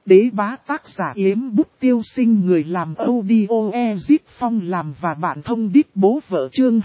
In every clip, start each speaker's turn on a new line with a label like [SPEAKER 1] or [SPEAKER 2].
[SPEAKER 1] Đế bá tác giả Yếm Bút Tiêu Sinh, người làm audio Ezip Phong làm và bạn thông đít bố vợ. Chương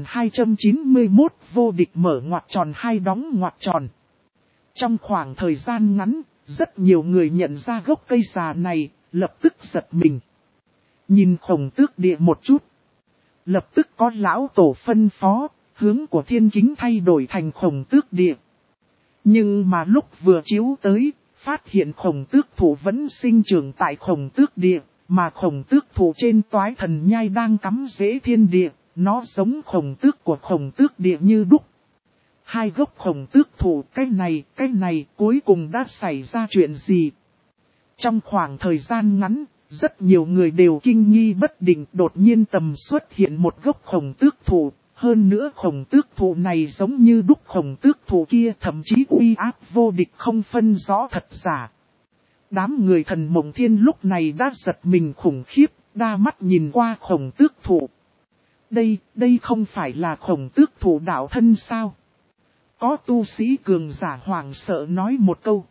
[SPEAKER 1] 2291 vô địch mở ngoặc tròn hai đóng ngoặc tròn. Trong khoảng thời gian ngắn, rất nhiều người nhận ra gốc cây già này, lập tức giật mình. Nhìn Khổng Tước Địa một chút, lập tức có lão tổ phân phó, hướng của Thiên Kính thay đổi thành Khổng Tước Địa. Nhưng mà lúc vừa chiếu tới, phát hiện Khổng Tước Thụ vẫn sinh trưởng tại Khổng Tước Địa, mà Khổng Tước Thụ trên Toái Thần Nhai đang cắm rễ thiên địa, nó giống Khổng Tước của Khổng Tước Địa như đúc. Hai gốc Khổng Tước Thụ, cái này cuối cùng đã xảy ra chuyện gì? Trong khoảng thời gian ngắn, rất nhiều người đều kinh nghi bất định, đột nhiên tầm xuất hiện một gốc Khổng Tước Thụ. Hơn nữa Khổng Tước Thụ này giống như đúc Khổng Tước Thụ kia, thậm chí uy áp vô địch không phân rõ thật giả. Đám người Thần Mộng Thiên lúc này đã giật mình khủng khiếp, đa mắt nhìn qua Khổng Tước Thụ. Đây không phải là Khổng Tước Thụ đạo thân sao? Có tu sĩ cường giả hoảng sợ nói một câu.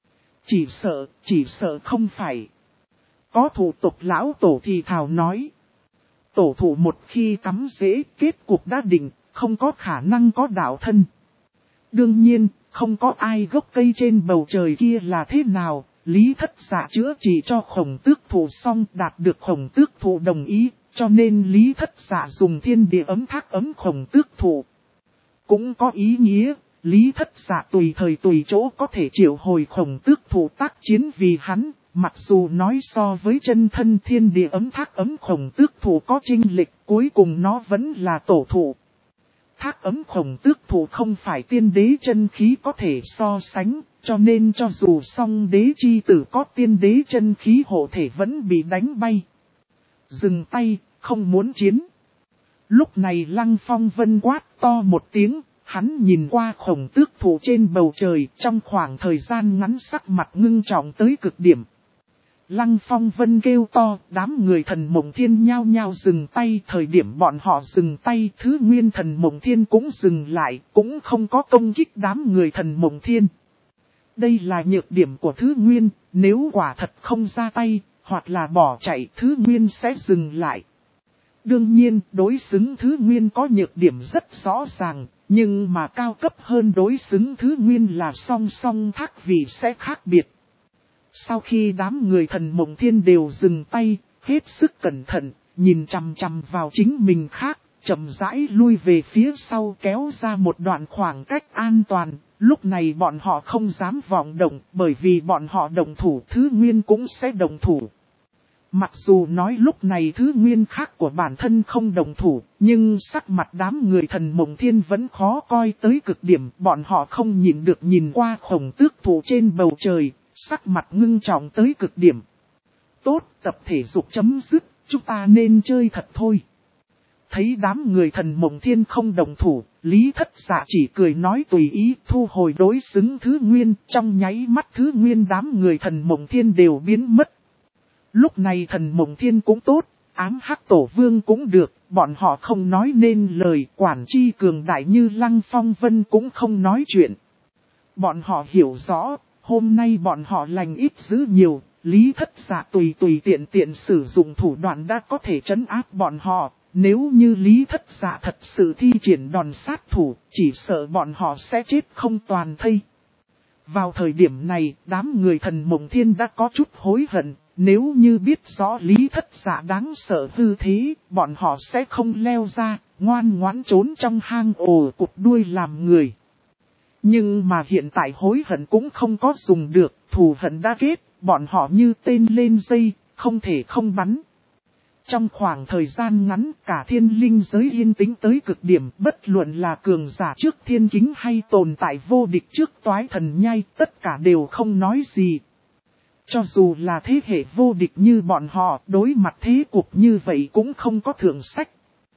[SPEAKER 1] Chỉ sợ không phải. Có thủ tộc lão tổ thì thào nói. Tổ thụ một khi cắm rễ, kết cục đã định, không có khả năng có đạo thân. Đương nhiên, không có ai gốc cây trên bầu trời kia là thế nào. Lý Thất Dạ chữa trị cho Khổng Tước Thụ xong, đạt được Khổng Tước Thụ đồng ý, cho nên Lý Thất Dạ dùng thiên địa ấm thác ấm Khổng Tước Thụ. Cũng có ý nghĩa, Lý Thất Dạ tùy thời tùy chỗ có thể triệu hồi Khổng Tước Thụ tác chiến vì hắn. Mặc dù nói so với chân thân thiên địa ấm thác ấm Khổng Tước Thụ có chênh lệch, cuối cùng nó vẫn là tổ thụ. Thác ấm Khổng Tước Thụ không phải tiên đế chân khí có thể so sánh, cho nên cho dù song đế chi tử có tiên đế chân khí hộ thể vẫn bị đánh bay. Dừng tay, không muốn chiến. Lúc này Lăng Phong Vân quát to một tiếng, hắn nhìn qua Khổng Tước Thụ trên bầu trời, trong khoảng thời gian ngắn sắc mặt ngưng trọng tới cực điểm. Lăng Phong Vân kêu to, đám người Thần Mộng Thiên nhao nhao dừng tay. Thời điểm bọn họ dừng tay, Thứ Nguyên Thần Mộng Thiên cũng dừng lại, cũng không có công kích đám người Thần Mộng Thiên. Đây là nhược điểm của Thứ Nguyên, nếu quả thật không ra tay, hoặc là bỏ chạy, Thứ Nguyên sẽ dừng lại. Đương nhiên, đối xứng Thứ Nguyên có nhược điểm rất rõ ràng, nhưng mà cao cấp hơn đối xứng Thứ Nguyên là song song thác vì sẽ khác biệt. Sau khi đám người Thần Mộng Thiên đều dừng tay, hết sức cẩn thận, nhìn chằm chằm vào chính mình khác, chậm rãi lui về phía sau kéo ra một đoạn khoảng cách an toàn. Lúc này bọn họ không dám vọng động, bởi vì bọn họ động thủ Thứ Nguyên cũng sẽ động thủ. Mặc dù nói lúc này Thứ Nguyên khác của bản thân không động thủ, nhưng sắc mặt đám người Thần Mộng Thiên vẫn khó coi tới cực điểm. Bọn họ không nhìn được nhìn qua Khổng Tước Thụ trên bầu trời, sắc mặt ngưng trọng tới cực điểm. Tốt, tập thể dục chấm dứt, chúng ta nên chơi thật thôi. Thấy đám người Thần Mộng Thiên không đồng thủ, Lý Thất Dạ chỉ cười nói tùy ý thu hồi đối xứng Thứ Nguyên. Trong nháy mắt Thứ Nguyên đám người Thần Mộng Thiên đều biến mất. Lúc này Thần Mộng Thiên cũng tốt, Ám Hắc Tổ Vương cũng được, bọn họ không nói nên lời. Quản chi cường đại như Lăng Phong Vân cũng không nói chuyện. Bọn họ hiểu rõ, hôm nay bọn họ lành ít dữ nhiều, Lý Thất Dạ tùy tiện sử dụng thủ đoạn đã có thể trấn áp bọn họ. Nếu như Lý Thất Dạ thật sự thi triển đòn sát thủ, chỉ sợ bọn họ sẽ chết không toàn thây. Vào thời điểm này, đám người Thần Mộng Thiên đã có chút hối hận. Nếu như biết rõ Lý Thất Dạ đáng sợ hư thế, bọn họ sẽ không leo ra, ngoan ngoãn trốn trong hang ổ cụp đuôi làm người. Nhưng mà hiện tại hối hận cũng không có dùng được, thù hận đã kết, bọn họ như tên lên dây, không thể không bắn. Trong khoảng thời gian ngắn, cả thiên linh giới yên tĩnh tới cực điểm, bất luận là cường giả trước thiên kính hay tồn tại vô địch trước Toái Thần Nhai, tất cả đều không nói gì. Cho dù là thế hệ vô địch như bọn họ, đối mặt thế cục như vậy cũng không có thượng sách.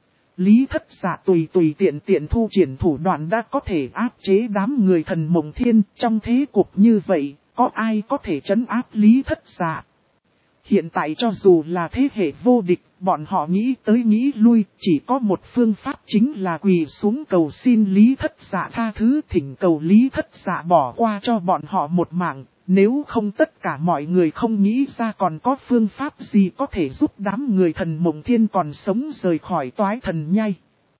[SPEAKER 1] Lý Thất Dạ tùy tiện thu triển thủ đoạn đã có thể áp chế đám người Thần Mộng Thiên. Trong thế cục như vậy, có ai có thể trấn áp Lý Thất Dạ? Hiện tại cho dù là thế hệ vô địch, bọn họ nghĩ tới nghĩ lui, chỉ có một phương pháp chính là quỳ xuống cầu xin Lý Thất Dạ tha thứ, thỉnh cầu Lý Thất Dạ bỏ qua cho bọn họ một mạng. nếu không tất cả mọi người không nghĩ ra còn có phương pháp gì có thể giúp đám người thần mộng thiên còn sống rời khỏi toái thần nhai.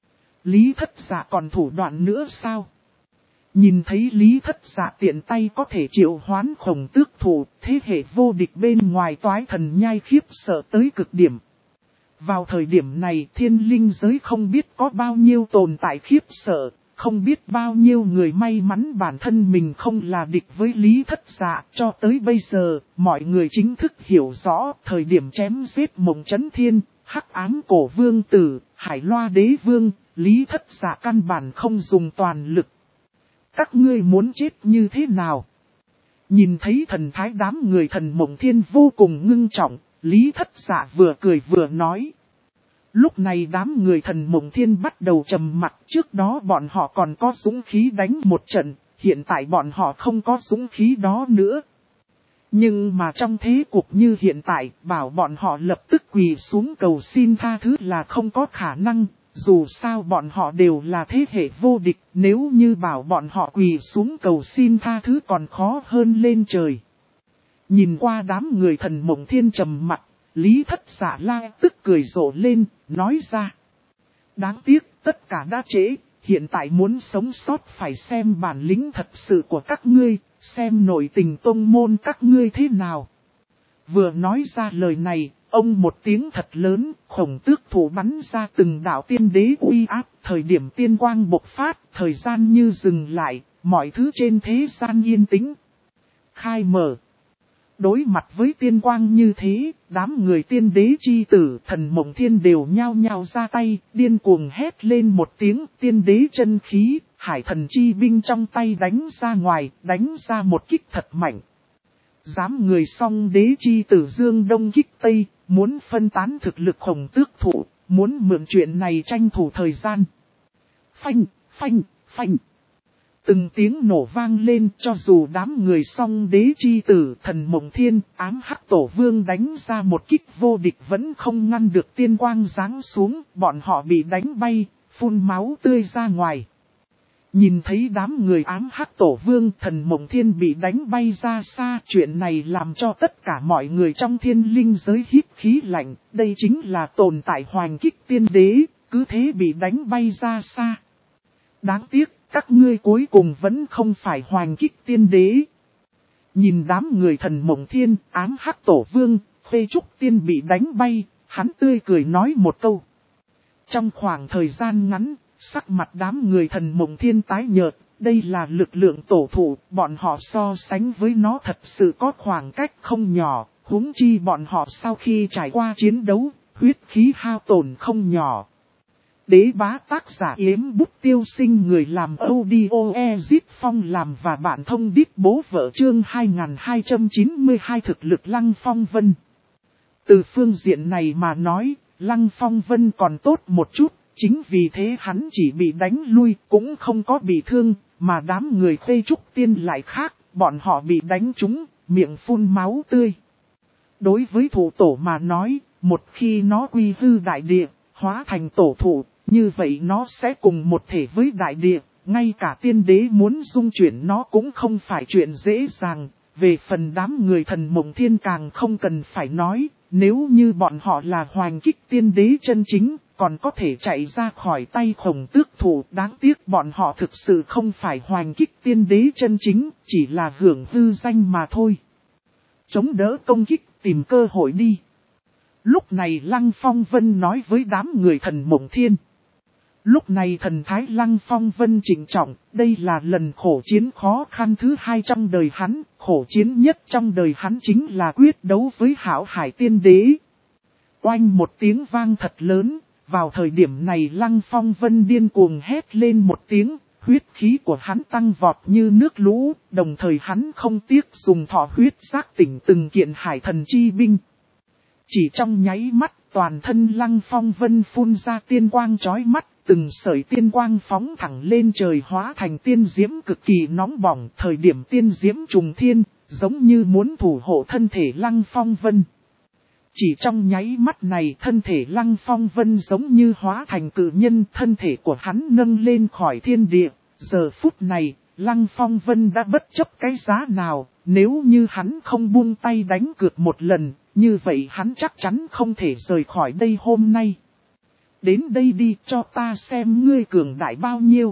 [SPEAKER 1] Lý Thất Dạ còn thủ đoạn nữa sao? Nhìn thấy Lý Thất Dạ tiện tay có thể triệu hoán Khổng Tước Thủ, thế hệ vô địch bên ngoài toái thần nhai khiếp sợ tới cực điểm. Vào thời điểm này thiên linh giới không biết có bao nhiêu tồn tại khiếp sợ, không biết bao nhiêu người may mắn bản thân mình không là địch với Lý Thất Dạ. Cho tới bây giờ, mọi người chính thức hiểu rõ thời điểm chém giết Mộng Chấn Thiên, Hắc Ám Cổ Vương Tử, Hải Loa Đế Vương, Lý Thất Dạ căn bản không dùng toàn lực. Các ngươi muốn chết như thế nào? Nhìn thấy thần thái đám người thần Mộng Thiên vô cùng ngưng trọng, Lý Thất Dạ vừa cười vừa nói. Lúc này đám người thần Mộng Thiên bắt đầu trầm mặc, trước đó bọn họ còn có dũng khí đánh một trận, hiện tại bọn họ không có dũng khí đó nữa. Nhưng mà trong thế cuộc như hiện tại, bảo bọn họ lập tức quỳ xuống cầu xin tha thứ là không có khả năng, dù sao bọn họ đều là thế hệ vô địch, nếu như bảo bọn họ quỳ xuống cầu xin tha thứ còn khó hơn lên trời. Nhìn qua đám người thần Mộng Thiên trầm mặc, Lý Thất Dạ la tức cười rộ lên, nói ra. Đáng tiếc, tất cả đã trễ, hiện tại muốn sống sót phải xem bản lĩnh thật sự của các ngươi, xem nội tình tông môn các ngươi thế nào. Vừa nói ra lời này, ông một tiếng thật lớn, Khổng Tước Thủ bắn ra từng đạo tiên đế uy áp, thời điểm tiên quang bộc phát, thời gian như dừng lại, mọi thứ trên thế gian yên tĩnh. Khai mở. Đối mặt với tiên quang như thế, đám người tiên đế chi tử thần Mộng Thiên đều nhao nhao ra tay, điên cuồng hét lên một tiếng tiên đế chân khí, hải thần chi binh trong tay đánh ra ngoài, đánh ra một kích thật mạnh. Dám người song đế chi tử dương đông kích tây, muốn phân tán thực lực Khổng Tước Thủ, muốn mượn chuyện này tranh thủ thời gian. Phanh, phanh, phanh. Từng tiếng nổ vang lên cho dù đám người song đế chi tử thần Mộng Thiên, Ám Hắc Tổ Vương đánh ra một kích vô địch vẫn không ngăn được tiên quang giáng xuống, bọn họ bị đánh bay, phun máu tươi ra ngoài. Nhìn thấy đám người Ám Hắc Tổ Vương thần Mộng Thiên bị đánh bay ra xa, chuyện này làm cho tất cả mọi người trong thiên linh giới hít khí lạnh, đây chính là tồn tại hoành kích tiên đế, cứ thế bị đánh bay ra xa. Đáng tiếc. Các ngươi cuối cùng vẫn không phải hoành kích tiên đế. Nhìn đám người thần Mộng Thiên, Ám Hắc Tổ Vương, Khuê Trúc Tiên bị đánh bay, hắn tươi cười nói một câu. Trong khoảng thời gian ngắn, sắc mặt đám người thần Mộng Thiên tái nhợt, đây là lực lượng tổ thụ, bọn họ so sánh với nó thật sự có khoảng cách không nhỏ, huống chi bọn họ sau khi trải qua chiến đấu, huyết khí hao tổn không nhỏ. Đế bá tác giả Yếm Bút Tiêu Sinh, người làm audio Ezit Phong làm và bạn thông đít bố vợ chương 2292 thực lực Lăng Phong Vân. Từ phương diện này mà nói, Lăng Phong Vân còn tốt một chút, chính vì thế hắn chỉ bị đánh lui cũng không có bị thương, mà đám người Khuê Trúc Tiên lại khác, bọn họ bị đánh trúng, miệng phun máu tươi. Đối với thủ tổ mà nói, một khi nó quy hư đại địa, hóa thành tổ thụ, như vậy nó sẽ cùng một thể với đại địa, ngay cả tiên đế muốn dung chuyển nó cũng không phải chuyện dễ dàng. Về phần đám người thần Mộng Thiên càng không cần phải nói, nếu như bọn họ là hoành kích tiên đế chân chính, còn có thể chạy ra khỏi tay Khổng Tước Thủ. Đáng tiếc bọn họ thực sự không phải hoành kích tiên đế chân chính, chỉ là hưởng hư danh mà thôi. Chống đỡ công kích, tìm cơ hội đi. Lúc này Lăng Phong Vân nói với đám người thần Mộng Thiên. Lúc này thần thái Lăng Phong Vân trịnh trọng, đây là lần khổ chiến khó khăn thứ 2 trong đời hắn, khổ chiến nhất trong đời hắn chính là quyết đấu với Hảo Hải Tiên Đế. Oanh một tiếng vang thật lớn, vào thời điểm này Lăng Phong Vân điên cuồng hét lên một tiếng, huyết khí của hắn tăng vọt như nước lũ, đồng thời hắn không tiếc dùng thọ huyết giác tỉnh từng kiện hải thần chi binh. Chỉ trong nháy mắt, toàn thân Lăng Phong Vân phun ra tiên quang chói mắt, từng sợi tiên quang phóng thẳng lên trời hóa thành tiên diễm cực kỳ nóng bỏng. Thời điểm tiên diễm trùng thiên, giống như muốn thủ hộ thân thể Lăng Phong Vân. Chỉ trong nháy mắt này thân thể Lăng Phong Vân giống như hóa thành cự nhân, thân thể của hắn nâng lên khỏi thiên địa. Giờ phút này, Lăng Phong Vân đã bất chấp cái giá nào, nếu như hắn không buông tay đánh cược một lần, như vậy hắn chắc chắn không thể rời khỏi đây hôm nay. Đến đây đi cho ta xem ngươi cường đại bao nhiêu.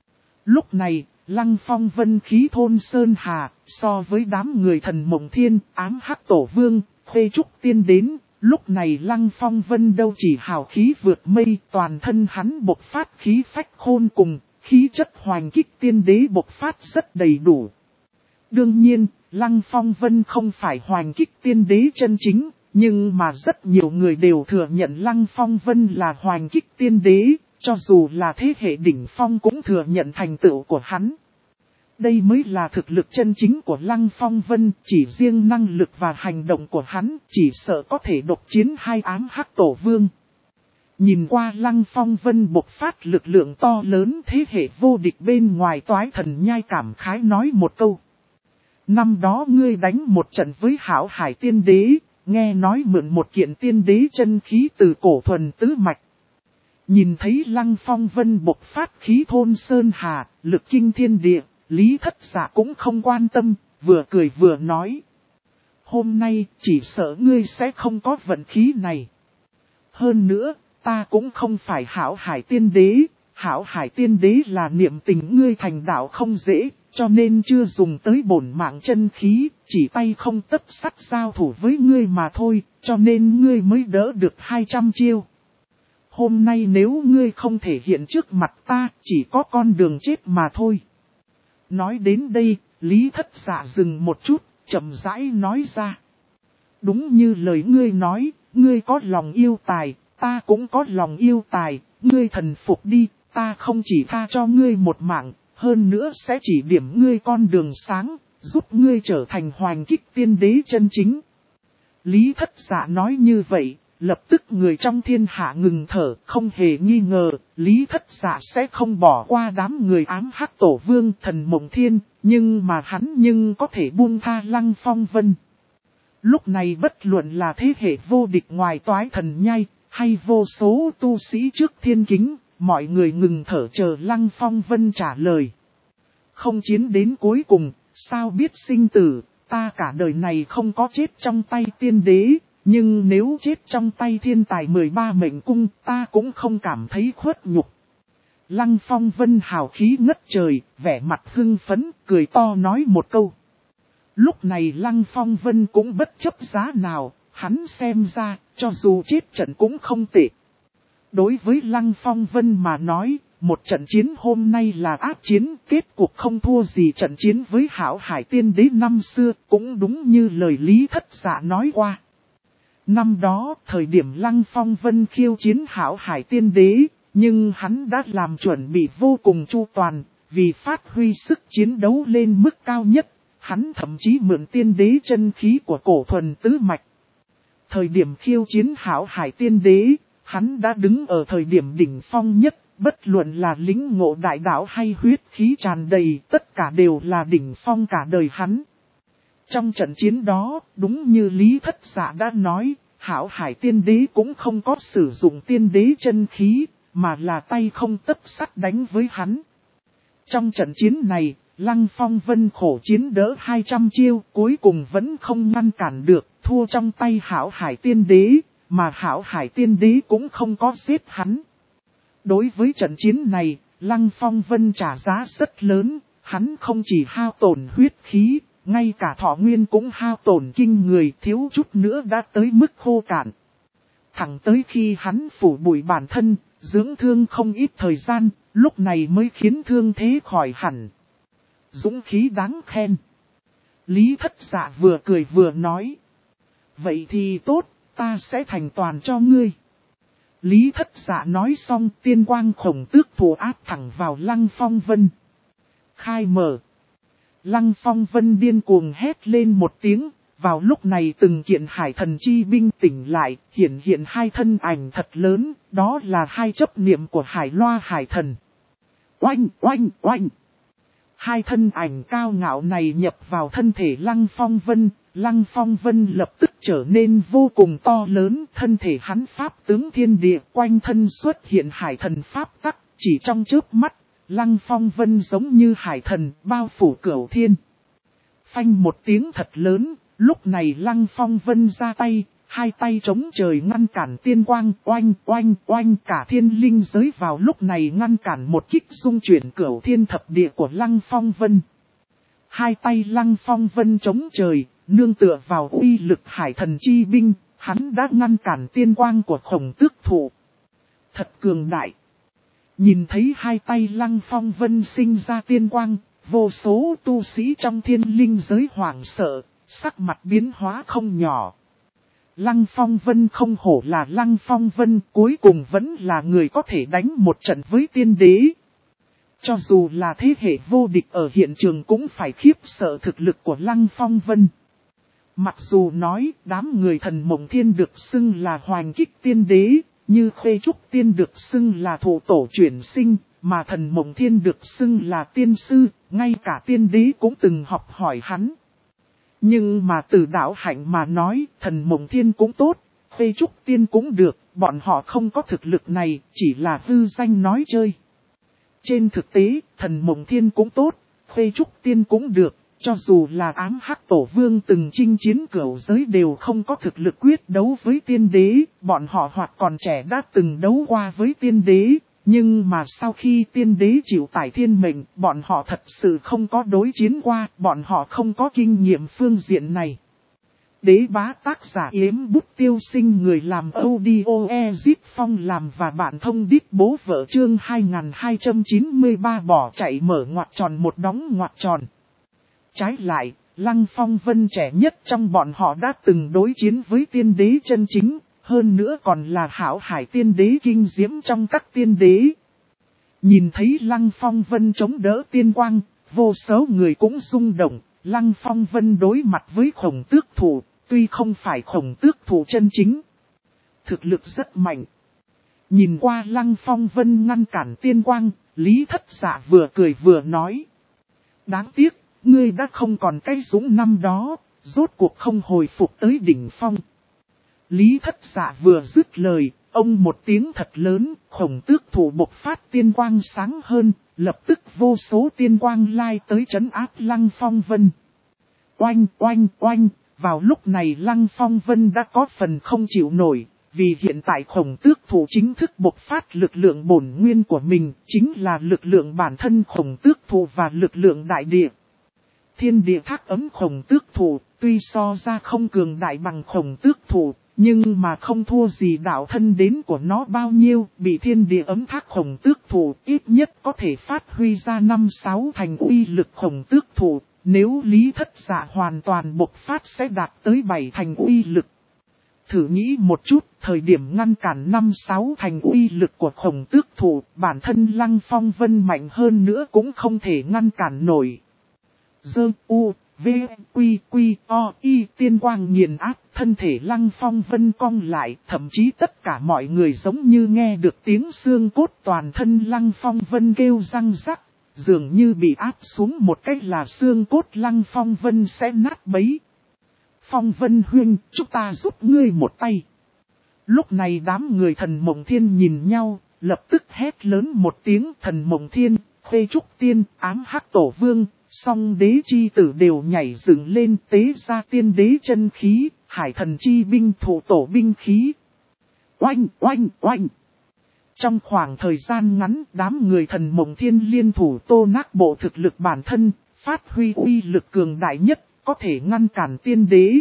[SPEAKER 1] Lúc này, Lăng Phong Vân khí thôn Sơn Hà, so với đám người Thần Mộng Thiên, Ám Hắc Tổ Vương, Khuê Trúc Tiên đến, lúc này Lăng Phong Vân đâu chỉ hào khí vượt mây, toàn thân hắn bộc phát khí phách khôn cùng, khí chất hoành kích tiên đế bộc phát rất đầy đủ. Đương nhiên, Lăng Phong Vân không phải hoành kích tiên đế chân chính, nhưng mà rất nhiều người đều thừa nhận Lăng Phong Vân là hoành kích tiên đế, cho dù là thế hệ đỉnh phong cũng thừa nhận thành tựu của hắn. Đây mới là thực lực chân chính của Lăng Phong Vân, chỉ riêng năng lực và hành động của hắn, chỉ sợ có thể độc chiến hai Ám Hắc Tổ Vương. Nhìn qua Lăng Phong Vân bộc phát lực lượng to lớn, thế hệ vô địch bên ngoài Toái Thần Nhai cảm khái nói một câu. Năm đó ngươi đánh một trận với Hảo Hải Tiên Đế, nghe nói mượn một kiện tiên đế chân khí từ cổ thuần tứ mạch. Nhìn thấy Lăng Phong Vân bộc phát khí thôn Sơn Hà, lực kinh thiên địa, Lý Thất Dạ cũng không quan tâm, vừa cười vừa nói. Hôm nay chỉ sợ ngươi sẽ không có vận khí này. Hơn nữa, ta cũng không phải Hảo Hải Tiên Đế, Hảo Hải Tiên Đế là niệm tình ngươi thành đạo không dễ, cho nên chưa dùng tới bổn mạng chân khí, chỉ tay không tấc sắt giao thủ với ngươi mà thôi, cho nên ngươi mới đỡ được 200 chiêu. Hôm nay nếu ngươi không thể hiện trước mặt ta, chỉ có con đường chết mà thôi. Nói đến đây, Lý Thất Dạ dừng một chút, chậm rãi nói ra. Đúng như lời ngươi nói, ngươi có lòng yêu tài, ta cũng có lòng yêu tài, ngươi thần phục đi, ta không chỉ tha cho ngươi một mạng, hơn nữa sẽ chỉ điểm ngươi con đường sáng, giúp ngươi trở thành hoành kích tiên đế chân chính. Lý Thất Dạ nói như vậy, lập tức người trong thiên hạ ngừng thở, không hề nghi ngờ, Lý Thất Dạ sẽ không bỏ qua đám người Ám Hắc Tổ Vương Thần Mộng Thiên, nhưng mà hắn có thể buông tha Lăng Phong Vân. Lúc này bất luận là thế hệ vô địch ngoài Toái Thần Nhai, hay vô số tu sĩ trước thiên kính, mọi người ngừng thở chờ Lăng Phong Vân trả lời. Không chiến đến cuối cùng, sao biết sinh tử, ta cả đời này không có chết trong tay tiên đế, nhưng nếu chết trong tay thiên tài 13 mệnh cung, ta cũng không cảm thấy khuất nhục. Lăng Phong Vân hào khí ngất trời, vẻ mặt hưng phấn, cười to nói một câu. Lúc này Lăng Phong Vân cũng bất chấp giá nào, hắn xem ra, cho dù chết trận cũng không tệ. Đối với Lăng Phong Vân mà nói, một trận chiến hôm nay là ác chiến, kết cuộc không thua gì trận chiến với Hảo Hải Tiên Đế năm xưa, cũng đúng như lời Lý Thất Dạ nói qua. Năm đó, thời điểm Lăng Phong Vân khiêu chiến Hảo Hải Tiên Đế, nhưng hắn đã làm chuẩn bị vô cùng chu toàn, vì phát huy sức chiến đấu lên mức cao nhất, hắn thậm chí mượn tiên đế chân khí của cổ thuần tứ mạch. Thời điểm khiêu chiến Hảo Hải Tiên Đế, hắn đã đứng ở thời điểm đỉnh phong nhất, bất luận là lĩnh ngộ đại đạo hay huyết khí tràn đầy, tất cả đều là đỉnh phong cả đời hắn. Trong trận chiến đó, đúng như Lý Thất Dạ đã nói, Hảo Hải Tiên Đế cũng không có sử dụng tiên đế chân khí, mà là tay không tấc sắt đánh với hắn. Trong trận chiến này, Lăng Phong Vân khổ chiến đỡ 200 chiêu, cuối cùng vẫn không ngăn cản được, thua trong tay Hảo Hải Tiên Đế, mà Hảo Hải Tiên Đế cũng không có giết hắn. Đối với trận chiến này, Lăng Phong Vân trả giá rất lớn, hắn không chỉ hao tổn huyết khí, ngay cả thọ nguyên cũng hao tổn kinh người, thiếu chút nữa đã tới mức khô cạn. Thẳng tới khi hắn phủ bụi bản thân, dưỡng thương không ít thời gian, lúc này mới khiến thương thế khỏi hẳn. Dũng khí đáng khen. Lý Thất Dạ vừa cười vừa nói. Vậy thì tốt, ta sẽ thành toàn cho ngươi. Lý Thất Dạ nói xong, tiên quang khổng tước thủ áp thẳng vào Lăng Phong Vân. Khai mở. Lăng Phong Vân điên cuồng hét lên một tiếng, vào lúc này từng kiện hải thần chi binh tỉnh lại, hiện hai thân ảnh thật lớn, đó là hai chấp niệm của Hải Loa hải thần. Oanh, oanh, oanh. Hai thân ảnh cao ngạo này nhập vào thân thể Lăng Phong Vân lập tức trở nên vô cùng to lớn, thân thể hắn pháp tướng thiên địa, quanh thân xuất hiện hải thần pháp tắc, chỉ trong chớp mắt, Lăng Phong Vân giống như hải thần bao phủ cửu thiên. Phanh một tiếng thật lớn, lúc này Lăng Phong Vân ra tay, hai tay chống trời ngăn cản tiên quang, oanh oanh oanh, cả thiên linh giới vào lúc này ngăn cản một kích xung chuyển cửu thiên thập địa của Lăng Phong Vân. Hai tay Lăng Phong Vân chống trời, nương tựa vào uy lực hải thần chi binh, hắn đã ngăn cản tiên quang của Khổng Tước Thụ. Thật cường đại. Nhìn thấy hai tay Lăng Phong Vân sinh ra tiên quang, vô số tu sĩ trong thiên linh giới hoảng sợ, sắc mặt biến hóa không nhỏ. Lăng Phong Vân không hổ là Lăng Phong Vân, cuối cùng vẫn là người có thể đánh một trận với tiên đế. Cho dù là thế hệ vô địch ở hiện trường cũng phải khiếp sợ thực lực của Lăng Phong Vân. Mặc dù nói đám người Thần Mộng Thiên được xưng là hoành kích tiên đế, như Khuê Trúc Tiên được xưng là thủ tổ chuyển sinh, mà Thần Mộng Thiên được xưng là tiên sư, ngay cả tiên đế cũng từng học hỏi hắn. Nhưng mà từ đạo hạnh mà nói, Thần Mộng Thiên cũng tốt, Khuê Trúc Tiên cũng được, bọn họ không có thực lực này, chỉ là hư danh nói chơi. Trên thực tế, Thần Mộng Thiên cũng tốt, Khuê Trúc Tiên cũng được, cho dù là Ám Hắc Tổ Vương từng chinh chiến cửu giới đều không có thực lực quyết đấu với tiên đế, bọn họ hoặc còn trẻ đã từng đấu qua với tiên đế, nhưng mà sau khi tiên đế chịu tải thiên mệnh, bọn họ thật sự không có đối chiến qua, bọn họ không có kinh nghiệm phương diện này. Đế bá tác giả Yếm Bút Tiêu Sinh, người làm audio Ezip Phong làm và bạn thông đít bố vợ chương 2293 bỏ chạy mở ngoặc tròn một đóng ngoặc tròn. Trái lại, Lăng Phong Vân trẻ nhất trong bọn họ đã từng đối chiến với tiên đế chân chính, hơn nữa còn là hảo hải tiên đế kinh diễm trong các tiên đế. Nhìn thấy Lăng Phong Vân chống đỡ tiên quang, vô số người cũng rung động. Lăng Phong Vân đối mặt với Khổng Tước Thụ, tuy không phải Khổng Tước Thụ chân chính, thực lực rất mạnh. Nhìn qua Lăng Phong Vân ngăn cản tiên quang, Lý Thất Dạ vừa cười vừa nói. Đáng tiếc, ngươi đã không còn cái dũng năm đó, rốt cuộc không hồi phục tới đỉnh phong. Lý Thất Dạ vừa dứt lời, ông một tiếng thật lớn, Khổng Tước Thụ bộc phát tiên quang sáng hơn, lập tức vô số tiên quang lai tới trấn áp Lăng Phong Vân. Oanh oanh oanh, vào lúc này Lăng Phong Vân đã có phần không chịu nổi, vì hiện tại Khổng Tước Thụ chính thức bộc phát lực lượng bổn nguyên của mình, chính là lực lượng bản thân Khổng Tước Thụ và lực lượng đại địa. Thiên địa thác ấm Khổng Tước Thụ, tuy so ra không cường đại bằng Khổng Tước Thụ, nhưng mà không thua gì đạo thân đến của nó bao nhiêu, bị thiên địa ấm thác Khổng Tước Thụ ít nhất có thể phát huy ra 5-6 thành uy lực Khổng Tước Thụ, nếu Lý Thất Dạ hoàn toàn bộc phát sẽ đạt tới 7 thành uy lực. Thử nghĩ một chút, thời điểm ngăn cản 5-6 thành uy lực của Khổng Tước Thụ, bản thân Lăng Phong Vân mạnh hơn nữa cũng không thể ngăn cản nổi. Dơ u, v, quy quy, o, y, tiên quang nghiền áp, thân thể Lăng Phong Vân cong lại, thậm chí tất cả mọi người giống như nghe được tiếng xương cốt toàn thân Lăng Phong Vân kêu răng rắc, dường như bị áp xuống một cách là xương cốt Lăng Phong Vân sẽ nát bấy. Phong Vân huynh, chúng ta giúp ngươi một tay. Lúc này đám người Thần Mộng Thiên nhìn nhau, lập tức hét lớn một tiếng. Thần Mộng Thiên, Khuê Trúc Tiên, Ám Hắc Tổ Vương, Song Đế Chi Tử đều nhảy dựng lên tế ra tiên đế chân khí, hải thần chi binh thủ tổ binh khí. Oanh oanh oanh. Trong khoảng thời gian ngắn, đám người Thần Mộng Thiên liên thủ tô nát bộ thực lực bản thân, phát huy uy lực cường đại nhất, có thể ngăn cản tiên đế.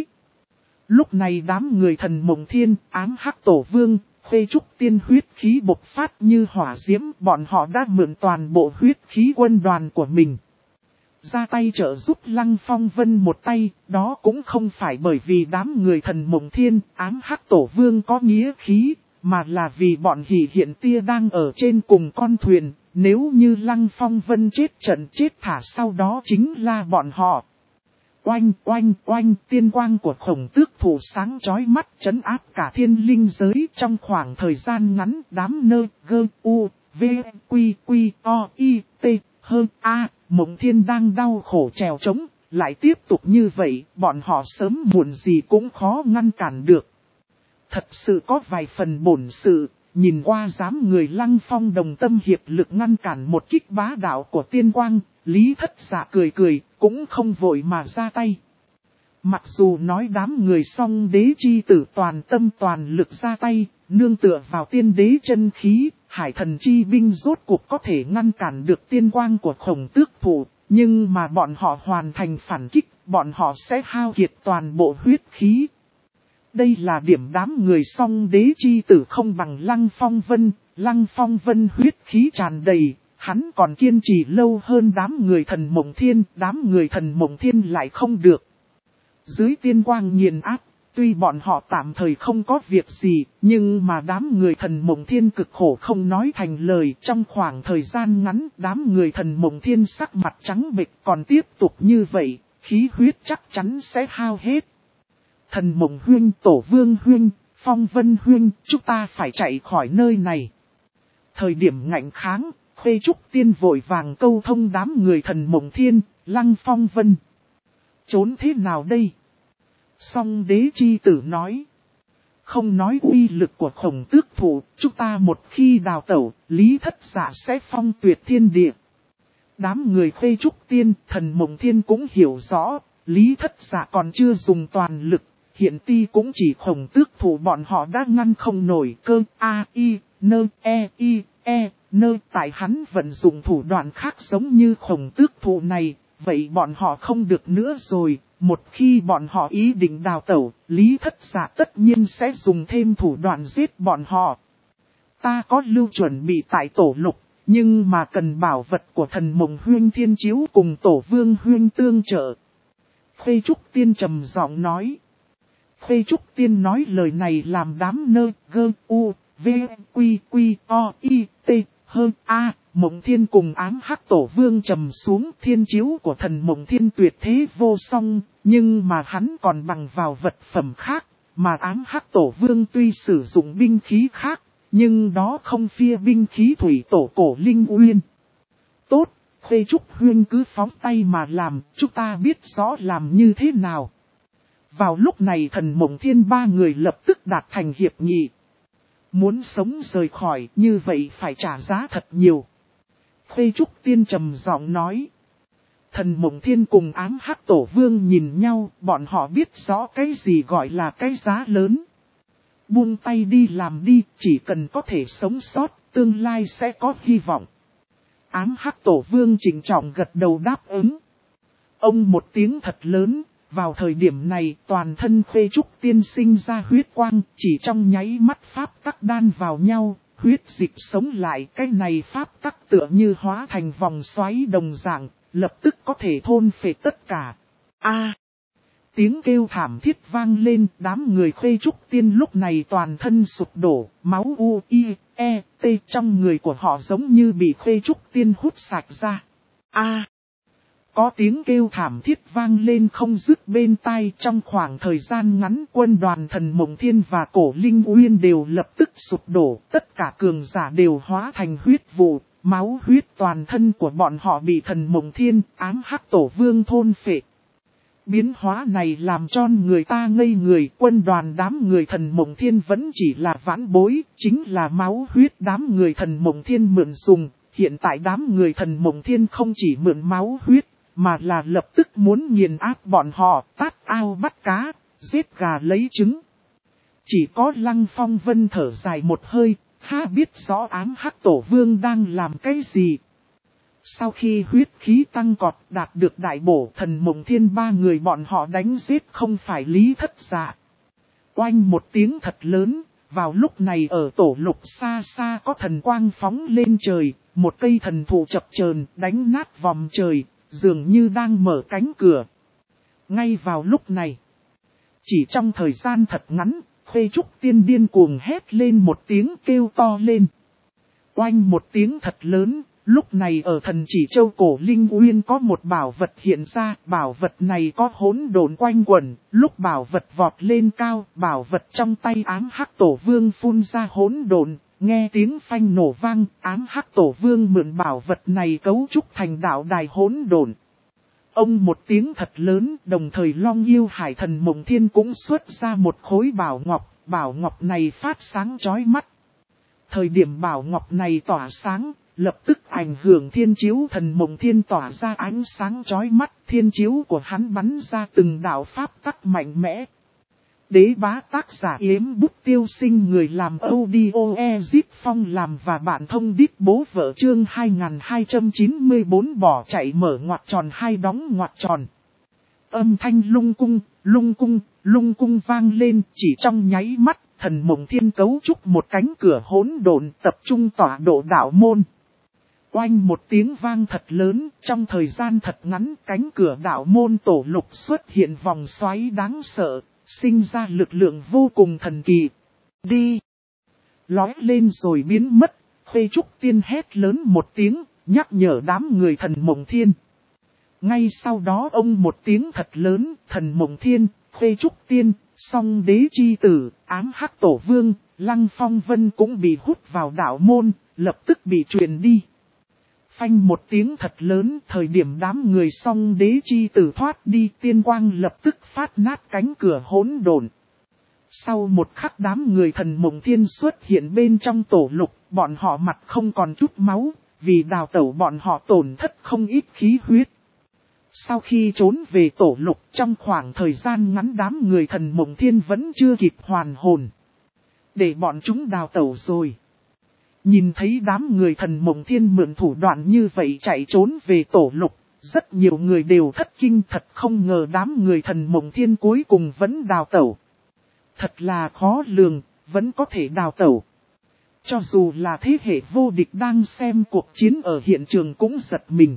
[SPEAKER 1] Lúc này đám người Thần Mộng Thiên, Ám Hắc Tổ Vương, Khuê Trúc Tiên huyết khí bộc phát như hỏa diễm, bọn họ đã mượn toàn bộ huyết khí quân đoàn của mình. Ra tay trợ giúp Lăng Phong Vân một tay, đó cũng không phải bởi vì đám người Thần Mộng Thiên, Ám Hắc Tổ Vương có nghĩa khí, mà là vì bọn Hỷ Hiện Tia đang ở trên cùng con thuyền, nếu như Lăng Phong Vân chết trận chết thả sau đó chính là bọn họ. Oanh oanh oanh, tiên quang của Khổng Tước Thụ sáng chói mắt trấn áp cả thiên linh giới. Trong khoảng thời gian ngắn, đám nơ gơ u v quy quy o y t hơn a Mộng Thiên đang đau khổ trèo trống, lại tiếp tục như vậy, bọn họ sớm muộn gì cũng khó ngăn cản được. Thật sự có vài phần bổn sự, nhìn qua dám người Lăng Phong đồng tâm hiệp lực ngăn cản một kích bá đạo của tiên quang, Lý Thất Dạ cười cười, cũng không vội mà ra tay. Mặc dù nói đám người Song Đế chi tử toàn tâm toàn lực ra tay, nương tựa vào tiên đế chân khí, hải thần chi binh rốt cuộc có thể ngăn cản được tiên quang của Khổng Tước Thủ, nhưng mà bọn họ hoàn thành phản kích, bọn họ sẽ hao kiệt toàn bộ huyết khí. Đây là điểm đám người Song Đế chi tử không bằng Lăng Phong Vân. Lăng Phong Vân huyết khí tràn đầy, hắn còn kiên trì lâu hơn đám người Thần Mộng Thiên, đám người Thần Mộng Thiên lại không được. Dưới tiên quang nghiền áp, tuy bọn họ tạm thời không có việc gì, nhưng mà đám người Thần Mộng Thiên cực khổ không nói thành lời. Trong khoảng thời gian ngắn, đám người Thần Mộng Thiên sắc mặt trắng bệch, còn tiếp tục như vậy, khí huyết chắc chắn sẽ hao hết. Thần Mộng Huynh, Tổ Vương Huynh, Phong Vân Huynh, chúng ta phải chạy khỏi nơi này. Thời điểm ngạnh kháng, Khuê Trúc Tiên vội vàng câu thông đám người Thần Mộng Thiên, Lăng Phong Vân. Trốn thế nào đây? Song Đế chi tử nói. Không nói uy lực của Khổng Tước Thủ, chúng ta một khi đào tẩu, Lý Thất Dạ sẽ phong tuyệt thiên địa. Đám người Khuê Trúc Tiên, Thần Mộng Thiên cũng hiểu rõ, Lý Thất Dạ còn chưa dùng toàn lực, hiện ti cũng chỉ Khổng Tước Thủ bọn họ đã ngăn không nổi. Cơ nơ tại hắn vận dụng thủ đoạn khác giống như Khổng Tước Thủ này, vậy bọn họ không được nữa rồi. Một khi bọn họ ý định đào tẩu, Lý Thất Dạ tất nhiên sẽ dùng thêm thủ đoạn giết bọn họ. Ta có lưu chuẩn bị tại Tổ Lục, nhưng mà cần bảo vật của Thần Mộng Huynh Thiên Chiếu cùng Tổ Vương Huynh tương trợ. Khuê Trúc Tiên trầm giọng nói. Khuê Trúc Tiên nói lời này làm đám nơ gơ u v quy quy o i t hơn a. Mộng Thiên cùng Ám Hắc Tổ Vương trầm xuống. Thiên chiếu của Thần Mộng Thiên tuyệt thế vô song, nhưng mà hắn còn bằng vào vật phẩm khác, mà Ám Hắc Tổ Vương tuy sử dụng binh khí khác, nhưng đó không phia binh khí thủy tổ cổ linh uyên. Tốt, Khuê Trúc Huyên cứ phóng tay mà làm, chúng ta biết rõ làm như thế nào. Vào lúc này Thần Mộng Thiên ba người lập tức đạt thành hiệp nghị. Muốn sống rời khỏi như vậy phải trả giá thật nhiều. Khuê Trúc Tiên trầm giọng nói. Thần Mộng Thiên cùng Ám Hắc Tổ Vương nhìn nhau, bọn họ biết rõ cái gì gọi là cái giá lớn. Buông tay đi làm đi, chỉ cần có thể sống sót, tương lai sẽ có hy vọng. Ám Hắc Tổ Vương trịnh trọng gật đầu đáp ứng. Ông một tiếng thật lớn, vào thời điểm này toàn thân Khuê Trúc Tiên sinh ra huyết quang, chỉ trong nháy mắt pháp tắc đan vào nhau. Huyết dịch sống lại, cái này pháp tắc tựa như hóa thành vòng xoáy đồng dạng, lập tức có thể thôn phệ tất cả. Tiếng kêu thảm thiết vang lên, đám người Khuê Trúc Tiên lúc này toàn thân sụp đổ, máu t trong người của họ giống như bị Khuê Trúc Tiên hút sạch ra. Có tiếng kêu thảm thiết vang lên không dứt bên tai. Trong khoảng thời gian ngắn, quân đoàn Thần Mộng Thiên và Cổ Linh Uyên đều lập tức sụp đổ. Tất cả cường giả đều hóa thành huyết vụ, máu huyết toàn thân của bọn họ bị Thần Mộng Thiên, Ám Hắc Tổ Vương thôn phệ. Biến hóa này làm cho người ta ngây người. Quân đoàn đám người Thần Mộng Thiên vẫn chỉ là vãn bối, chính là máu huyết đám người Thần Mộng Thiên mượn dùng. Hiện tại đám người Thần Mộng Thiên không chỉ mượn máu huyết, mà là lập tức muốn nghiền áp bọn họ, tát ao bắt cá, giết gà lấy trứng. Chỉ có Lăng Phong Vân thở dài một hơi, biết rõ Ám Hắc Tổ Vương đang làm cái gì. Sau khi huyết khí tăng cọt đạt được đại bổ, Thần Mộng Thiên ba người bọn họ đánh giết không phải Lý Thất Dạ. Oanh một tiếng thật lớn, vào lúc này ở Tổ Lục xa xa có thần quang phóng lên trời, một cây thần thụ chập chờn đánh nát vòng trời, dường như đang mở cánh cửa. Ngay vào lúc này, chỉ trong thời gian thật ngắn, Khuê Trúc Tiên điên cuồng hét lên một tiếng kêu to lên. Oanh một tiếng thật lớn, lúc này ở Thần Chỉ Châu Cổ Linh Uyên có một bảo vật hiện ra, bảo vật này có hỗn độn quanh quẩn, lúc bảo vật vọt lên cao, bảo vật trong tay Ám Hắc Tổ Vương phun ra hỗn độn. Nghe tiếng phanh nổ vang, Ám Hắc Tổ Vương mượn bảo vật này cấu trúc thành đạo đài hỗn độn. Ông một tiếng thật lớn, đồng thời Long Yêu Hải Thần Mộng Thiên cũng xuất ra một khối bảo ngọc này phát sáng chói mắt. Thời điểm bảo ngọc này tỏa sáng, lập tức ảnh hưởng thiên chiếu thần mộng thiên tỏa ra ánh sáng chói mắt, thiên chiếu của hắn bắn ra từng đạo pháp tắc mạnh mẽ. Đế bá tác giả Yếm Bút Tiêu Sinh, người làm audio Ezip Phong làm và bạn thông đít bố vợ, chương 2294 bỏ chạy mở ngoặc tròn hai đóng ngoặc tròn. Âm thanh lung cung vang lên, chỉ trong nháy mắt, thần mộng thiên cấu trúc một cánh cửa hỗn độn tập trung tọa độ đạo môn. Oanh một tiếng vang thật lớn, trong thời gian thật ngắn, cánh cửa đạo môn tổ lục xuất hiện vòng xoáy đáng sợ, sinh ra lực lượng vô cùng thần kỳ. Đi! Lói lên rồi biến mất, Khuê Trúc Tiên hét lớn một tiếng, nhắc nhở đám người thần mộng thiên. Ngay sau đó ông một tiếng thật lớn, thần mộng thiên, Khuê Trúc Tiên, Song Đế Chi Tử, Ám Hắc Tổ Vương, Lăng Phong Vân cũng bị hút vào đạo môn, lập tức bị truyền đi. Phanh một tiếng thật lớn, thời điểm đám người Song Đế Chi Tử thoát đi, tiên quang lập tức phát nát cánh cửa hỗn độn. Sau một khắc đám người thần mộng thiên xuất hiện bên trong tổ lục, bọn họ mặt không còn chút máu, vì đào tẩu bọn họ tổn thất không ít khí huyết. Sau khi trốn về tổ lục, trong khoảng thời gian ngắn đám người thần mộng thiên vẫn chưa kịp hoàn hồn. Để bọn chúng đào tẩu rồi. Nhìn thấy đám người thần mộng thiên mượn thủ đoạn như vậy chạy trốn về tổ lục, rất nhiều người đều thất kinh, thật không ngờ đám người thần mộng thiên cuối cùng vẫn đào tẩu. Thật là khó lường, vẫn có thể đào tẩu. Cho dù là thế hệ vô địch đang xem cuộc chiến ở hiện trường cũng giật mình.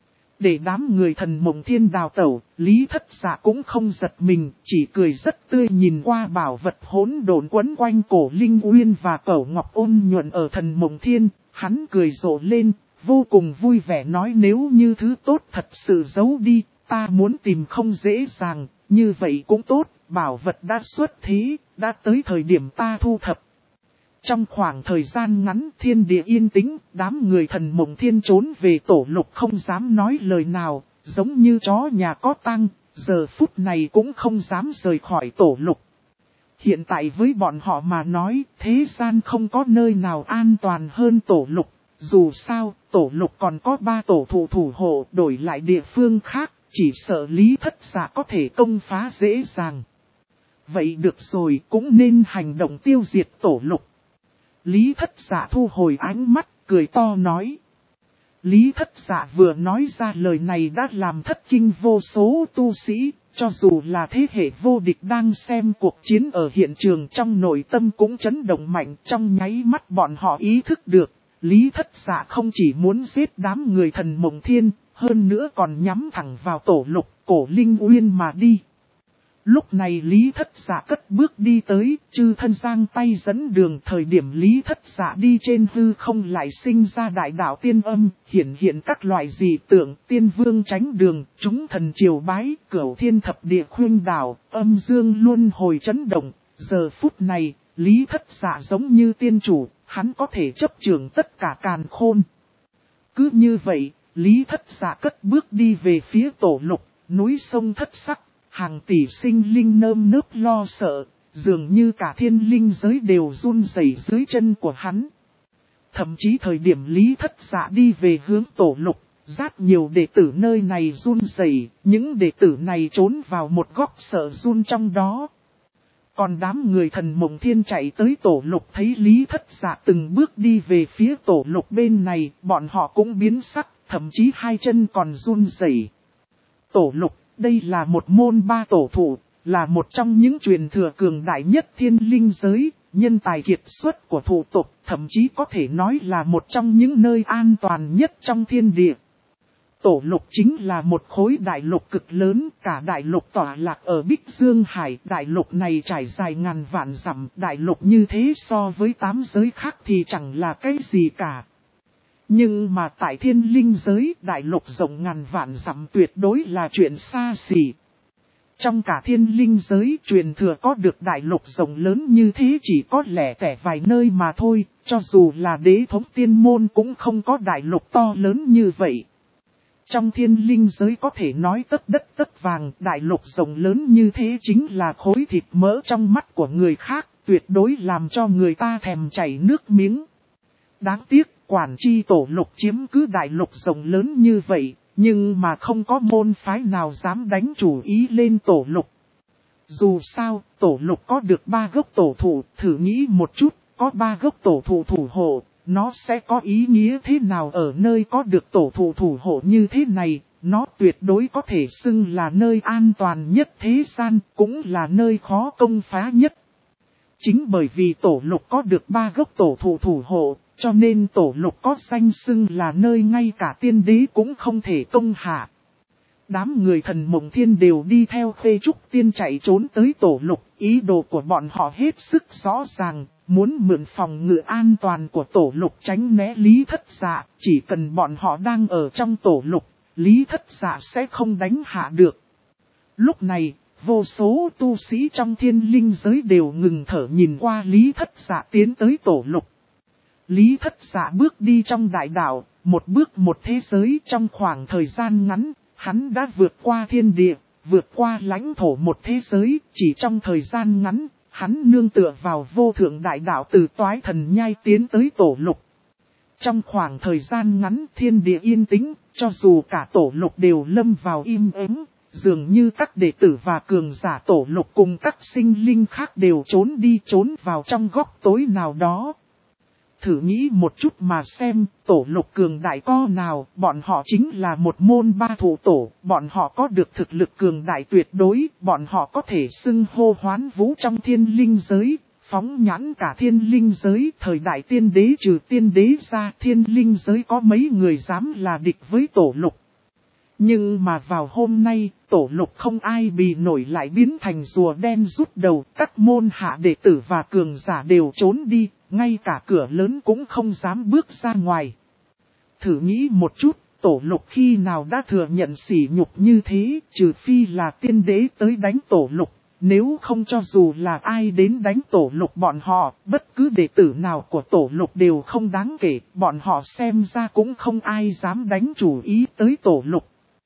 [SPEAKER 1] Để đám người thần mộng thiên đào tẩu, Lý Thất Dạ cũng không giật mình, chỉ cười rất tươi nhìn qua bảo vật hỗn độn quấn quanh cổ Linh Uyên và cẩu ngọc ôn nhuận ở thần mộng thiên, hắn cười rộ lên, vô cùng vui vẻ nói nếu như thứ tốt thật sự giấu đi, ta muốn tìm không dễ dàng, như vậy cũng tốt, bảo vật đã xuất thế, đã tới thời điểm ta thu thập. Trong khoảng thời gian ngắn thiên địa yên tĩnh, đám người thần mộng thiên trốn về tổ lục không dám nói lời nào, giống như chó nhà có tang, giờ phút này cũng không dám rời khỏi tổ lục. Hiện tại với bọn họ mà nói, thế gian không có nơi nào an toàn hơn tổ lục, dù sao, tổ lục còn có 3 tổ thủ hộ, đổi lại địa phương khác, chỉ sợ Lý Thất Dạ có thể công phá dễ dàng. Vậy được rồi, cũng nên hành động tiêu diệt tổ lục. Lý Thất Dạ thu hồi ánh mắt, cười to nói. Lý Thất Dạ vừa nói ra lời này đã làm thất kinh vô số tu sĩ, cho dù là thế hệ vô địch đang xem cuộc chiến ở hiện trường trong nội tâm cũng chấn động mạnh, trong nháy mắt bọn họ ý thức được. Lý Thất Dạ không chỉ muốn giết đám người thần mộng thiên, hơn nữa còn nhắm thẳng vào tổ lục, cổ Linh Uyên mà đi. Lúc này Lý Thất Dạ cất bước đi tới, chư thân giang tay dẫn đường, thời điểm Lý Thất Dạ đi trên hư không lại sinh ra đại đạo tiên âm, hiển hiện các loại dị tượng, tiên vương tránh đường, chúng thần triều bái, cửu thiên thập địa khuyên đảo, âm dương luân hồi chấn động. Giờ phút này, Lý Thất Dạ giống như tiên chủ, hắn có thể chấp trưởng tất cả càn khôn. Cứ như vậy, Lý Thất Dạ cất bước đi về phía tổ lục, núi sông thất sắc. Hàng tỷ sinh linh nơm nớp lo sợ, dường như cả thiên linh giới đều run rẩy dưới chân của hắn. Thậm chí thời điểm Lý Thất Dạ đi về hướng tổ lục, rất nhiều đệ tử nơi này run rẩy, những đệ tử này trốn vào một góc sợ run trong đó. Còn đám người thần mộng thiên chạy tới tổ lục thấy Lý Thất Dạ từng bước đi về phía tổ lục bên này, bọn họ cũng biến sắc, thậm chí hai chân còn run rẩy. Tổ lục. Đây là một môn 3 tổ thủ, là một trong những truyền thừa cường đại nhất thiên linh giới, nhân tài kiệt xuất của thủ tộc, thậm chí có thể nói là một trong những nơi an toàn nhất trong thiên địa. Tổ lục chính là một khối đại lục cực lớn, cả đại lục tọa lạc ở Bích Dương Hải, đại lục này trải dài ngàn vạn dặm, đại lục như thế so với 8 giới khác thì chẳng là cái gì cả. Nhưng mà tại thiên linh giới, đại lục rộng ngàn vạn dặm tuyệt đối là chuyện xa xỉ. Trong cả thiên linh giới, truyền thừa có được đại lục rộng lớn như thế chỉ có lẻ tẻ vài nơi mà thôi, cho dù là đế thống tiên môn cũng không có đại lục to lớn như vậy. Trong thiên linh giới có thể nói tất đất tất vàng, đại lục rộng lớn như thế chính là khối thịt mỡ trong mắt của người khác, tuyệt đối làm cho người ta thèm chảy nước miếng. Đáng tiếc. Quản chi tổ lục chiếm cứ đại lục rộng lớn như vậy, nhưng mà không có môn phái nào dám đánh chủ ý lên tổ lục. Dù sao, tổ lục có được 3 gốc tổ thụ, thử nghĩ một chút, có 3 gốc tổ thụ thủ hộ, nó sẽ có ý nghĩa thế nào ở nơi có được tổ thụ thủ hộ như thế này, nó tuyệt đối có thể xưng là nơi an toàn nhất thế gian, cũng là nơi khó công phá nhất. Chính bởi vì tổ lục có được 3 gốc tổ thụ thủ hộ, cho nên tổ lục có danh xưng là nơi ngay cả tiên đế cũng không thể công hạ. Đám người Thần Mộng Thiên đều đi theo Khê Trúc Tiên chạy trốn tới tổ lục, ý đồ của bọn họ hết sức rõ ràng, muốn mượn phòng ngự an toàn của tổ lục tránh né Lý Thất Dạ, chỉ cần bọn họ đang ở trong tổ lục, Lý Thất Dạ sẽ không đánh hạ được. Lúc này, vô số tu sĩ trong thiên linh giới đều ngừng thở nhìn qua Lý Thất Dạ tiến tới tổ lục. Lý Thất Dạ bước đi trong đại đạo, một bước một thế giới trong khoảng thời gian ngắn, hắn đã vượt qua thiên địa, vượt qua lãnh thổ một thế giới, chỉ trong thời gian ngắn, hắn nương tựa vào vô thượng đại đạo từ Toái Thần Nhai tiến tới tổ lục. Trong khoảng thời gian ngắn thiên địa yên tĩnh, cho dù cả tổ lục đều lâm vào im ắng, dường như các đệ tử và cường giả tổ lục cùng các sinh linh khác đều trốn vào trong góc tối nào đó. Thử nghĩ một chút mà xem, tổ lục cường đại co nào, bọn họ chính là một môn 3 thủ tổ, bọn họ có được thực lực cường đại tuyệt đối, bọn họ có thể xưng hô hoán vũ trong thiên linh giới, phóng nhãn cả thiên linh giới, thời đại tiên đế trừ tiên đế ra thiên linh giới có mấy người dám là địch với tổ lục. Nhưng mà vào hôm nay, tổ lục không ai bì nổi lại biến thành rùa đen rút đầu, các môn hạ đệ tử và cường giả đều trốn đi, ngay cả cửa lớn cũng không dám bước ra ngoài. Thử nghĩ một chút, tổ lục khi nào đã thừa nhận sỉ nhục như thế, trừ phi là tiên đế tới đánh tổ lục, nếu không cho dù là ai đến đánh tổ lục bọn họ, bất cứ đệ tử nào của tổ lục đều không đáng kể, bọn họ xem ra cũng không ai dám đánh chủ ý tới tổ lục.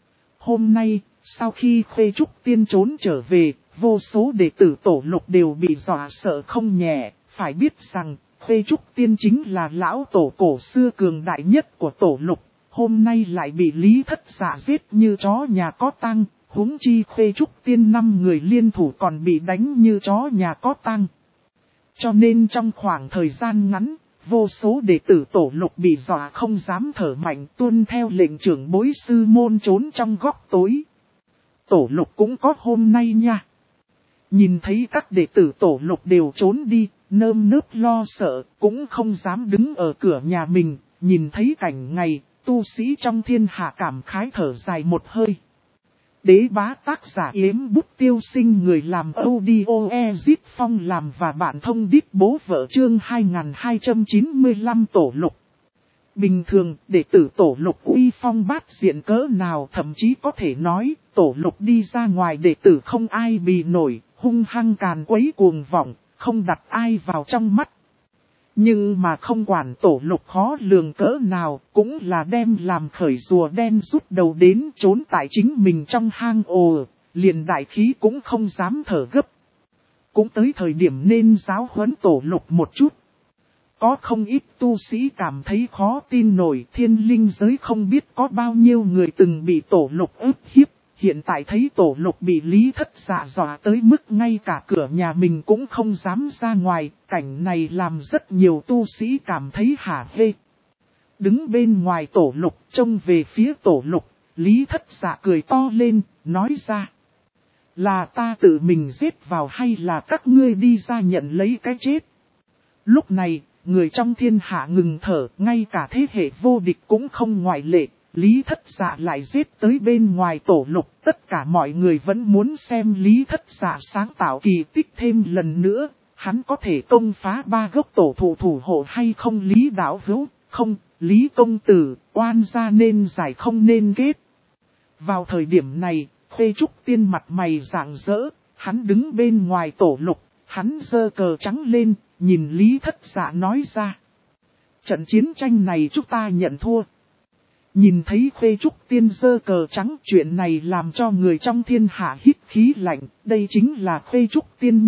[SPEAKER 1] Hôm nay, sau khi Khuê Trúc Tiên trốn trở về, vô số đệ tử tổ lục đều bị dọa sợ không nhẹ, phải biết rằng, Khuê Trúc Tiên chính là lão tổ cổ xưa cường đại nhất của tổ lục, hôm nay lại bị Lý Thất Dạ giết như chó nhà có tang, huống chi Khuê Trúc Tiên 5 người liên thủ còn bị đánh như chó nhà có tang. Cho nên trong khoảng thời gian ngắn, vô số đệ tử tổ lục bị dọa không dám thở mạnh tuân theo lệnh trưởng bối sư môn trốn trong góc tối. Tổ lục cũng có hôm nay nha. Nhìn thấy các đệ tử tổ lục đều trốn đi, nơm nớp lo sợ, cũng không dám đứng ở cửa nhà mình, nhìn thấy cảnh ngày, tu sĩ trong thiên hạ cảm khái thở dài một hơi. Đế bá tác giả Yếm Bút Tiêu Sinh, người làm audio Ezit Phong làm và bạn thông đít bố vợ chương 2295 tổ lục. Bình thường, đệ tử tổ lục uy phong bát diện cỡ nào, thậm chí có thể nói, tổ lục đi ra ngoài đệ tử không ai bì nổi, hung hăng càn quấy cuồng vọng, không đặt ai vào trong mắt. Nhưng mà không quản tổ lục khó lường cỡ nào, cũng là đem làm khởi rùa đen rút đầu đến trốn tại chính mình trong hang ồ, liền đại khí cũng không dám thở gấp. Cũng tới thời điểm nên giáo huấn tổ lục một chút. Có không ít tu sĩ cảm thấy khó tin nổi, thiên linh giới không biết có bao nhiêu người từng bị tổ lục ức hiếp. Hiện tại thấy tổ lục bị Lý Thất Dạ dọa tới mức ngay cả cửa nhà mình cũng không dám ra ngoài, cảnh này làm rất nhiều tu sĩ cảm thấy hả hê. Đứng bên ngoài tổ lục trông về phía tổ lục, Lý Thất Dạ cười to lên, nói ra. Là ta tự mình giết vào hay là các ngươi đi ra nhận lấy cái chết? Lúc này, người trong thiên hạ ngừng thở, ngay cả thế hệ vô địch cũng không ngoại lệ. Lý Thất Dạ lại giết tới bên ngoài tổ lục, tất cả mọi người vẫn muốn xem Lý Thất Dạ sáng tạo kỳ tích thêm lần nữa, hắn có thể công phá 3 gốc tổ thụ thủ hộ hay không? Lý đạo hữu, không, Lý công tử, oan gia nên giải không nên kết. Vào thời điểm này, Khuê Trúc Tiên mặt mày rạng rỡ, hắn đứng bên ngoài tổ lục, hắn giơ cờ trắng lên, nhìn Lý Thất Dạ nói ra. Trận chiến tranh này chúng ta nhận thua. Nhìn thấy Khuê Trúc Tiên giơ cờ trắng, chuyện này làm cho người trong thiên hạ hít khí lạnh, đây chính là Khuê Trúc Tiên nha,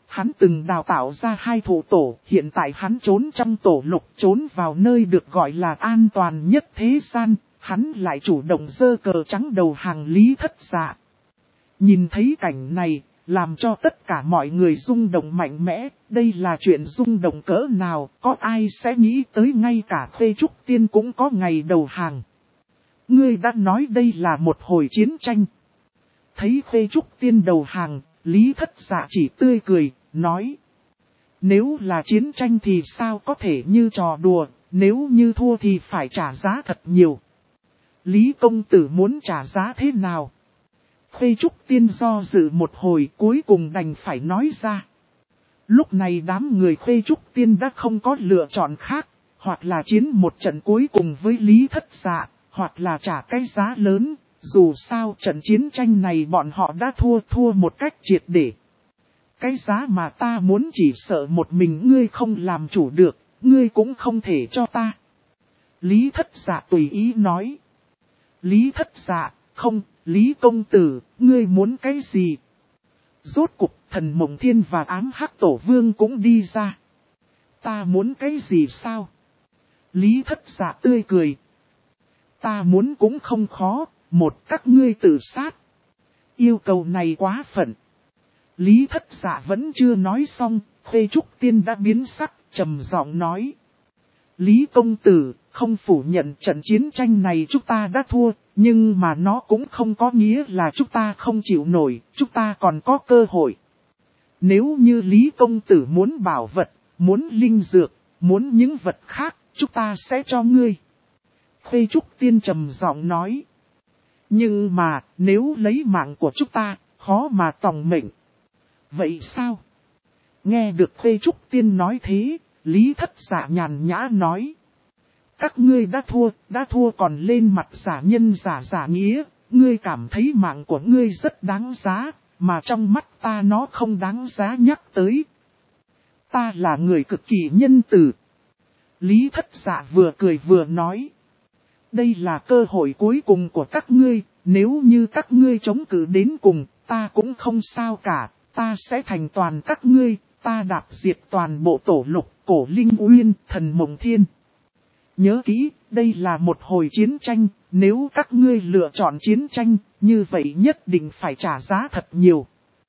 [SPEAKER 1] hắn từng đào tạo ra 2 thủ tổ, hiện tại hắn trốn trong tổ lục, trốn vào nơi được gọi là an toàn nhất thế gian, hắn lại chủ động giơ cờ trắng đầu hàng Lý Thất Dạ. Nhìn thấy cảnh này, làm cho tất cả mọi người rung động mạnh mẽ, đây là chuyện rung động cỡ nào, có ai sẽ nghĩ tới ngay cả Khê Trúc Tiên cũng có ngày đầu hàng. Ngươi đã nói đây là một hồi chiến tranh. Thấy Khê Trúc Tiên đầu hàng, Lý Thất Dạ chỉ tươi cười, nói. Nếu là chiến tranh thì sao có thể như trò đùa, nếu như thua thì phải trả giá thật nhiều. Lý công tử muốn trả giá thế nào? Khê Trúc Tiên do dự một hồi cuối cùng đành phải nói ra. Lúc này đám người Khê Trúc Tiên đã không có lựa chọn khác, hoặc là chiến một trận cuối cùng với Lý Thất Dạ, hoặc là trả cái giá lớn, dù sao trận chiến tranh này bọn họ đã thua một cách triệt để. Cái giá mà ta muốn chỉ sợ một mình ngươi không làm chủ được, ngươi cũng không thể cho ta. Lý Thất Dạ tùy ý nói. Lý Thất Dạ, không, Lý công tử, ngươi muốn cái gì? Rốt cục Thần Mộng Thiên và Ám Hắc Tổ Vương cũng đi ra. Ta muốn cái gì sao? Lý Thất Dạ tươi cười. Ta muốn cũng không khó, một các ngươi tự sát. Yêu cầu này quá phận. Lý Thất Dạ vẫn chưa nói xong, Khê Trúc Tiên đã biến sắc, trầm giọng nói. Lý công tử, không phủ nhận trận chiến tranh này chúng ta đã thua, nhưng mà nó cũng không có nghĩa là chúng ta không chịu nổi, chúng ta còn có cơ hội. Nếu như Lý công tử muốn bảo vật, muốn linh dược, muốn những vật khác, chúng ta sẽ cho ngươi. Khê Trúc Tiên trầm giọng nói. Nhưng mà, nếu lấy mạng của chúng ta, khó mà tòng mệnh. Vậy sao? Nghe được Khê Trúc Tiên nói thế, Lý Thất Dạ nhàn nhã nói. Các ngươi đã thua còn lên mặt giả nhân giả nghĩa, ngươi cảm thấy mạng của ngươi rất đáng giá, mà trong mắt ta nó không đáng giá nhắc tới. Ta là người cực kỳ nhân từ. Lý Thất Dạ vừa cười vừa nói. Đây là cơ hội cuối cùng của các ngươi, nếu như các ngươi chống cự đến cùng, ta cũng không sao cả, ta sẽ thành toàn các ngươi, ta đạp diệt toàn bộ tổ lục, Cổ Linh Uyên, Thần Mộng Thiên. Nhớ kỹ, đây là một hồi chiến tranh, nếu các ngươi lựa chọn chiến tranh, như vậy nhất định phải trả giá thật nhiều.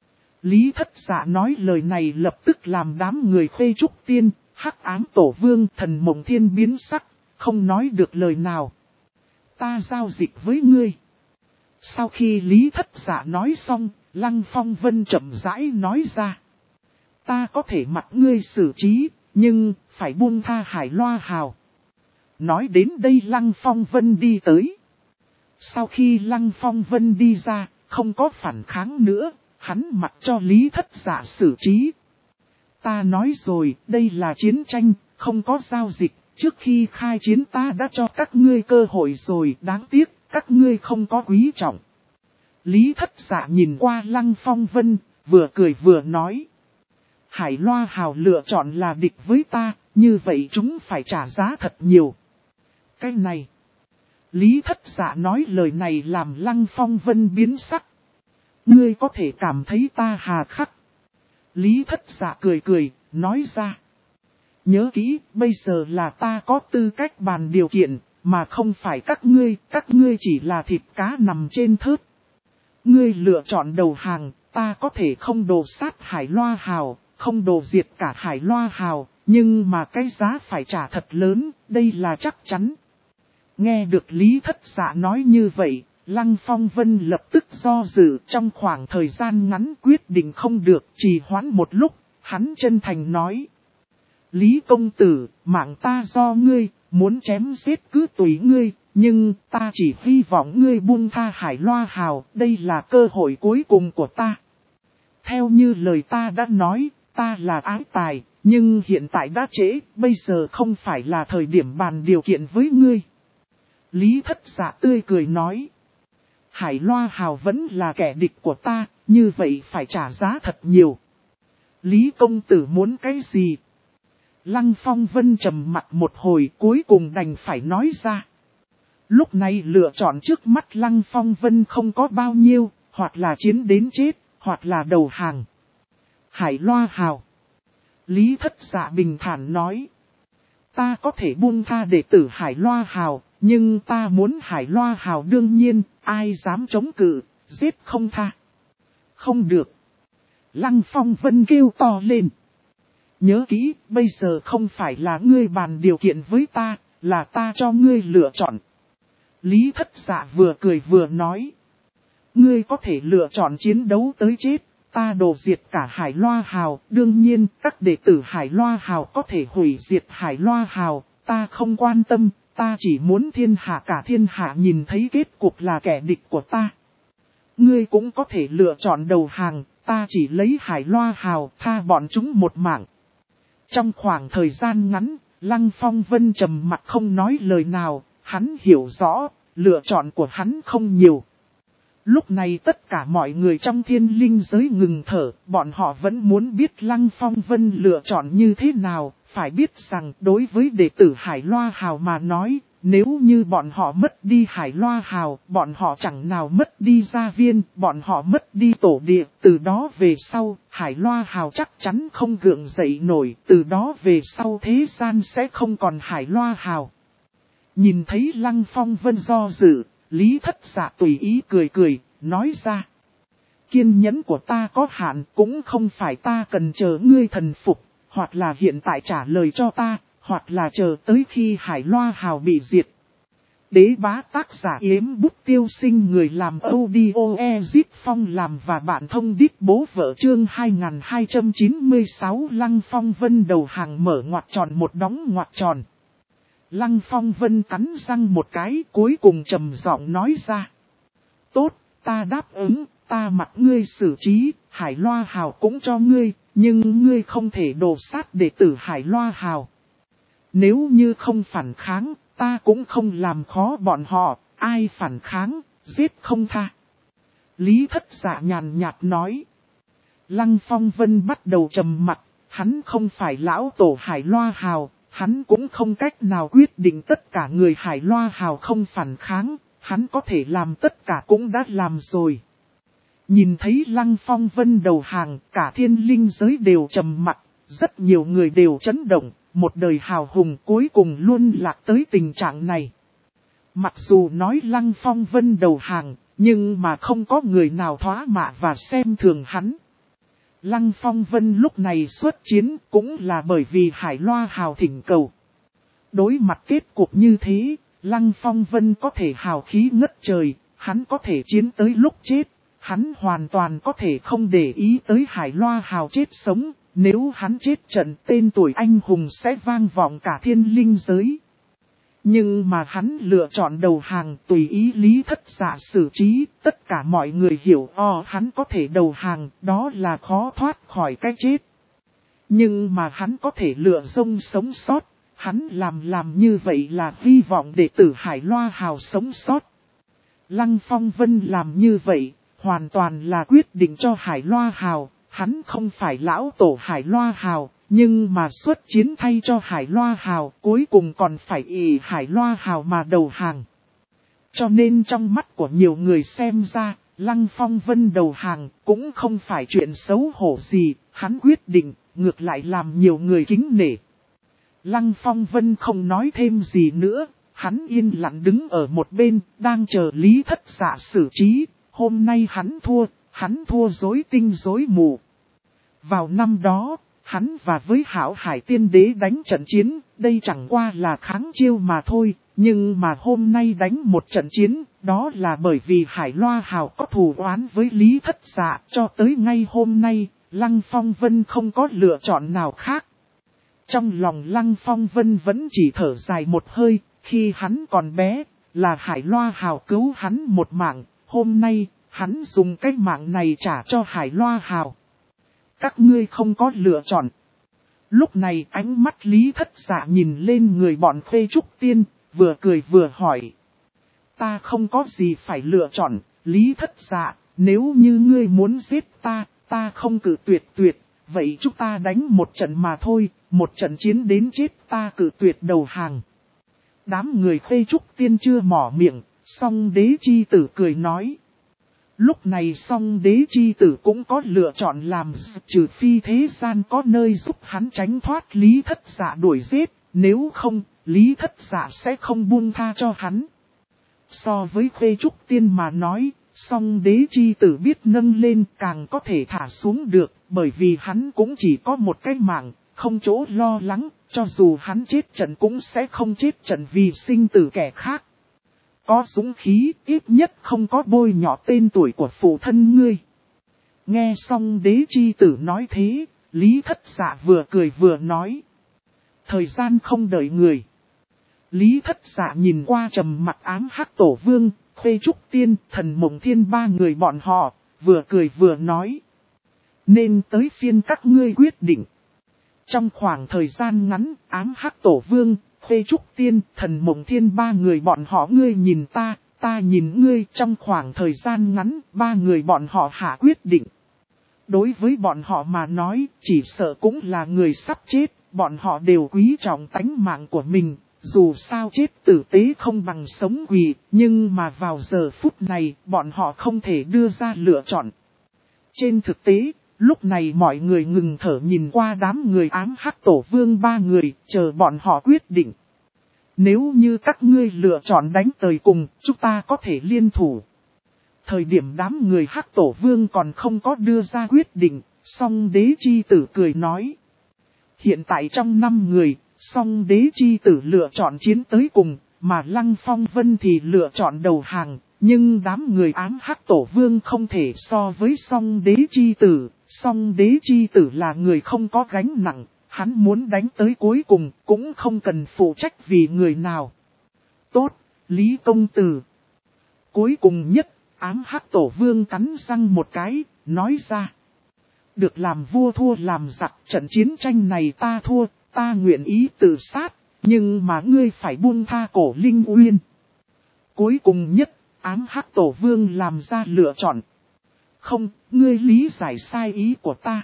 [SPEAKER 1] Lý Thất Dạ nói lời này lập tức làm đám người Khê Trúc Tiên, Hắc Ám Tổ Vương, Thần Mộng Thiên biến sắc, không nói được lời nào. Ta giao dịch với ngươi. Sau khi Lý Thất Dạ nói xong, Lăng Phong Vân chậm rãi nói ra. Ta có thể mặc ngươi xử trí, nhưng phải buông tha Hải Loa Hào. Nói đến đây Lăng Phong Vân đi tới. Sau khi Lăng Phong Vân đi ra, không có phản kháng nữa, hắn mặc cho Lý Thất Dạ xử trí. Ta nói rồi, đây là chiến tranh, không có giao dịch, trước khi khai chiến ta đã cho các ngươi cơ hội rồi, đáng tiếc, các ngươi không có quý trọng. Lý Thất Dạ nhìn qua Lăng Phong Vân, vừa cười vừa nói. Hải Loa Hào lựa chọn là địch với ta, như vậy chúng phải trả giá thật nhiều. Cái này. Lý Thất Dạ nói lời này làm Lăng Phong Vân biến sắc. Ngươi có thể cảm thấy ta hà khắc. Lý Thất Dạ cười cười, nói ra. Nhớ kỹ, bây giờ là ta có tư cách bàn điều kiện, mà không phải các ngươi chỉ là thịt cá nằm trên thớt. Ngươi lựa chọn đầu hàng, ta có thể không đồ sát Hải Loa Hào, không đồ diệt cả Hải Loa Hào, nhưng mà cái giá phải trả thật lớn, đây là chắc chắn. Nghe được Lý Thất Dạ nói như vậy, Lăng Phong Vân lập tức do dự trong khoảng thời gian ngắn quyết định không được, trì hoãn một lúc, hắn chân thành nói. Lý công tử, mạng ta do ngươi, muốn chém giết cứ tùy ngươi, nhưng ta chỉ hy vọng ngươi buông tha Hải Loa Hào, đây là cơ hội cuối cùng của ta. Theo như lời ta đã nói, ta là ái tài, nhưng hiện tại đã trễ, bây giờ không phải là thời điểm bàn điều kiện với ngươi. Lý Thất Dạ tươi cười nói. Hải Loa Hào vẫn là kẻ địch của ta, như vậy phải trả giá thật nhiều. Lý công tử muốn cái gì? Lăng Phong Vân trầm mặt một hồi cuối cùng đành phải nói ra. Lúc này lựa chọn trước mắt Lăng Phong Vân không có bao nhiêu, hoặc là chiến đến chết, hoặc là đầu hàng. Hải Loa Hào. Lý Thất Dạ bình thản nói. Ta có thể buông tha đệ tử Hải Loa Hào, nhưng ta muốn Hải Loa Hào đương nhiên, ai dám chống cự, giết không tha. Không được. Lăng Phong Vân kêu to lên. Nhớ kỹ, bây giờ không phải là ngươi bàn điều kiện với ta, là ta cho ngươi lựa chọn. Lý Thất Dạ vừa cười vừa nói. Ngươi có thể lựa chọn chiến đấu tới chết, ta đổ diệt cả Hải Loa Hào. Đương nhiên, các đệ tử Hải Loa Hào có thể hủy diệt Hải Loa Hào, ta không quan tâm, ta chỉ muốn cả thiên hạ nhìn thấy kết cục là kẻ địch của ta. Ngươi cũng có thể lựa chọn đầu hàng, ta chỉ lấy Hải Loa Hào tha bọn chúng một mạng. Trong khoảng thời gian ngắn, Lăng Phong Vân trầm mặt không nói lời nào, hắn hiểu rõ, lựa chọn của hắn không nhiều. Lúc này tất cả mọi người trong thiên linh giới ngừng thở, bọn họ vẫn muốn biết Lăng Phong Vân lựa chọn như thế nào, phải biết rằng đối với đệ tử Hải Loa Hào mà nói, nếu như bọn họ mất đi Hải Loa Hào, bọn họ chẳng nào mất đi gia viên, bọn họ mất đi tổ địa, từ đó về sau, Hải Loa Hào chắc chắn không gượng dậy nổi, từ đó về sau thế gian sẽ không còn Hải Loa Hào. Nhìn thấy Lăng Phong Vân do dự, Lý Thất Dạ tùy ý cười cười, nói ra. Kiên nhẫn của ta có hạn, cũng không phải ta cần chờ ngươi thần phục, hoặc là hiện tại trả lời cho ta, hoặc là chờ tới khi Hải Loa Hào bị diệt. Đế bá tác giả Yếm Bút Tiêu Sinh, người làm audio Ezip Phong làm và bạn thông đít bố vợ chương 2296. Lăng Phong Vân đầu hàng mở ngoặc tròn một đóng ngoặc tròn. Lăng Phong Vân cắn răng một cái, cuối cùng trầm giọng nói ra. Tốt, ta đáp ứng, ta mặc ngươi xử trí, Hải Loa Hào cũng cho ngươi, nhưng ngươi không thể đổ sát đệ tử Hải Loa Hào. Nếu như không phản kháng, ta cũng không làm khó bọn họ, ai phản kháng, giết không tha. Lý Thất Dạ nhàn nhạt nói. Lăng Phong Vân bắt đầu trầm mặt, hắn không phải lão tổ Hải Loa Hào, hắn cũng không cách nào quyết định tất cả người Hải Loa Hào không phản kháng, hắn có thể làm tất cả cũng đã làm rồi. Nhìn thấy Lăng Phong Vân đầu hàng, cả thiên linh giới đều trầm mặc, rất nhiều người đều chấn động, một đời hào hùng cuối cùng luôn lạc tới tình trạng này. Mặc dù nói Lăng Phong Vân đầu hàng, nhưng mà không có người nào thoá mạ và xem thường hắn. Lăng Phong Vân lúc này xuất chiến cũng là bởi vì Hải Loa Hào thỉnh cầu. Đối mặt kết cục như thế, Lăng Phong Vân có thể hào khí ngất trời, hắn có thể chiến tới lúc chết, hắn hoàn toàn có thể không để ý tới Hải Loa Hào chết sống, nếu hắn chết trận tên tuổi anh hùng sẽ vang vọng cả thiên linh giới. Nhưng mà hắn lựa chọn đầu hàng tùy ý Lý Thất Dạ xử trí, tất cả mọi người hiểu hắn có thể đầu hàng, đó là khó thoát khỏi cái chết. Nhưng mà hắn có thể lựa dông sống sót, hắn làm như vậy là hy vọng đệ tử Hải Loa Hào sống sót. Lăng Phong Vân làm như vậy, hoàn toàn là quyết định cho Hải Loa Hào, hắn không phải lão tổ Hải Loa Hào. Nhưng mà xuất chiến thay cho Hải Loa Hào cuối cùng còn phải ỷ Hải Loa Hào mà đầu hàng. Cho nên trong mắt của nhiều người xem ra, Lăng Phong Vân đầu hàng cũng không phải chuyện xấu hổ gì, hắn quyết định, ngược lại làm nhiều người kính nể. Lăng Phong Vân không nói thêm gì nữa, hắn yên lặng đứng ở một bên, đang chờ Lý Thất Dạ xử trí, hôm nay hắn thua rối tinh rối mù. Vào năm đó, hắn và với Hảo Hải Tiên Đế đánh trận chiến, đây chẳng qua là kháng chiêu mà thôi, nhưng mà hôm nay đánh một trận chiến, đó là bởi vì Hải Loa Hào có thù oán với Lý Thất Dạ, cho tới ngay hôm nay, Lăng Phong Vân không có lựa chọn nào khác. Trong lòng Lăng Phong Vân vẫn chỉ thở dài một hơi, khi hắn còn bé, là Hải Loa Hào cứu hắn một mạng, hôm nay, hắn dùng cái mạng này trả cho Hải Loa Hào. Các ngươi không có lựa chọn. Lúc này ánh mắt Lý Thất Dạ nhìn lên người bọn Khuê Trúc Tiên, vừa cười vừa hỏi. Ta không có gì phải lựa chọn, Lý Thất Dạ, nếu như ngươi muốn giết ta không cự tuyệt, vậy chúng ta đánh một trận mà thôi, một trận chiến đến chết ta cự tuyệt đầu hàng. Đám người Khuê Trúc Tiên chưa mỏ miệng, song Đế Chi Tử cười nói. Lúc này song đế chi tử cũng có lựa chọn làm, trừ phi thế gian có nơi giúp hắn tránh thoát Lý Thất Dạ đuổi giết, nếu không, Lý Thất Dạ sẽ không buông tha cho hắn. So với Khuê Trúc Tiên mà nói, song đế chi tử biết nâng lên càng có thể thả xuống được, bởi vì hắn cũng chỉ có một cái mạng, không chỗ lo lắng, cho dù hắn chết trận cũng sẽ không chết trận vì sinh tử kẻ khác. Có dũng khí, ít nhất không có bôi nhọ tên tuổi của phụ thân ngươi. Nghe xong đế chi tử nói thế, Lý Thất Dạ vừa cười vừa nói. Thời gian không đợi người. Lý Thất Dạ nhìn qua trầm mặc ám hắc tổ vương, Khuê Trúc Tiên, Thần Mộng Thiên ba người bọn họ, vừa cười vừa nói. Nên tới phiên các ngươi quyết định. Trong khoảng thời gian ngắn, ám hắc tổ vương, Khuê Trúc Tiên, Thần Mộng Thiên ba người bọn họ ngươi nhìn ta nhìn ngươi. Trong khoảng thời gian ngắn, ba người bọn họ hạ quyết định. Đối với bọn họ mà nói, chỉ sợ cũng là người sắp chết, bọn họ đều quý trọng tánh mạng của mình. Dù sao chết tử tế không bằng sống quỳ, nhưng mà vào giờ phút này, bọn họ không thể đưa ra lựa chọn. Trên thực tế, lúc này mọi người ngừng thở nhìn qua đám người ám hắc tổ vương ba người, chờ bọn họ quyết định. Nếu như các ngươi lựa chọn đánh tới cùng, chúng ta có thể liên thủ. Thời điểm đám người hắc tổ vương còn không có đưa ra quyết định, song đế chi tử cười nói. Hiện tại trong 5 người, song đế chi tử lựa chọn chiến tới cùng, mà Lăng Phong Vân thì lựa chọn đầu hàng. Nhưng đám người ám hắc tổ vương không thể so với song đế chi tử. Song đế chi tử là người không có gánh nặng, hắn muốn đánh tới cuối cùng cũng không cần phụ trách vì người nào. Tốt, Lý công tử. Cuối cùng nhất, ám hắc tổ vương cắn răng một cái, nói ra. Được làm vua thua làm giặc, trận chiến tranh này ta thua, ta nguyện ý tự sát, nhưng mà ngươi phải buông tha Cổ Linh Uyên. Cuối cùng nhất, ám hắc tổ vương làm ra lựa chọn. Không, ngươi lý giải sai ý của ta.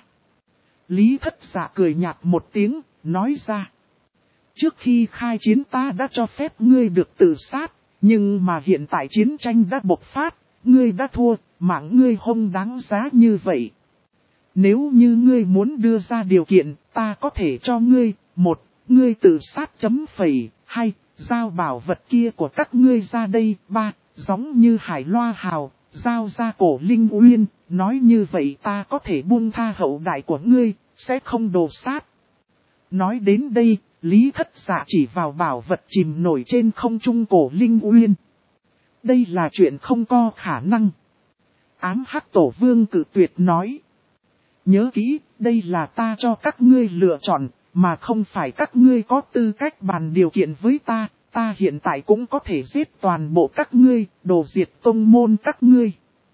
[SPEAKER 1] Lý Thất Dạ cười nhạt một tiếng, nói ra. Trước khi khai chiến ta đã cho phép ngươi được tự sát, nhưng mà hiện tại chiến tranh đã bộc phát, ngươi đã thua, mạng ngươi không đáng giá như vậy. Nếu như ngươi muốn đưa ra điều kiện, ta có thể cho ngươi, 1, ngươi tự sát chấm phẩy, 2, giao bảo vật kia của các ngươi ra đây, 3, giống như Hải Loa Hào, giao ra Cổ Linh Uyên, nói như vậy ta có thể buông tha hậu đại của ngươi, sẽ không đồ sát. Nói đến đây, Lý Thất Dạ chỉ vào bảo vật chìm nổi trên không trung Cổ Linh Uyên. Đây là chuyện không có khả năng. Ám hắc tổ vương cự tuyệt nói. Nhớ kỹ, đây là ta cho các ngươi lựa chọn, mà không phải các ngươi có tư cách bàn điều kiện với ta. Ta hiện tại cũng có thể giết toàn bộ các ngươi, đồ diệt tông môn các ngươi.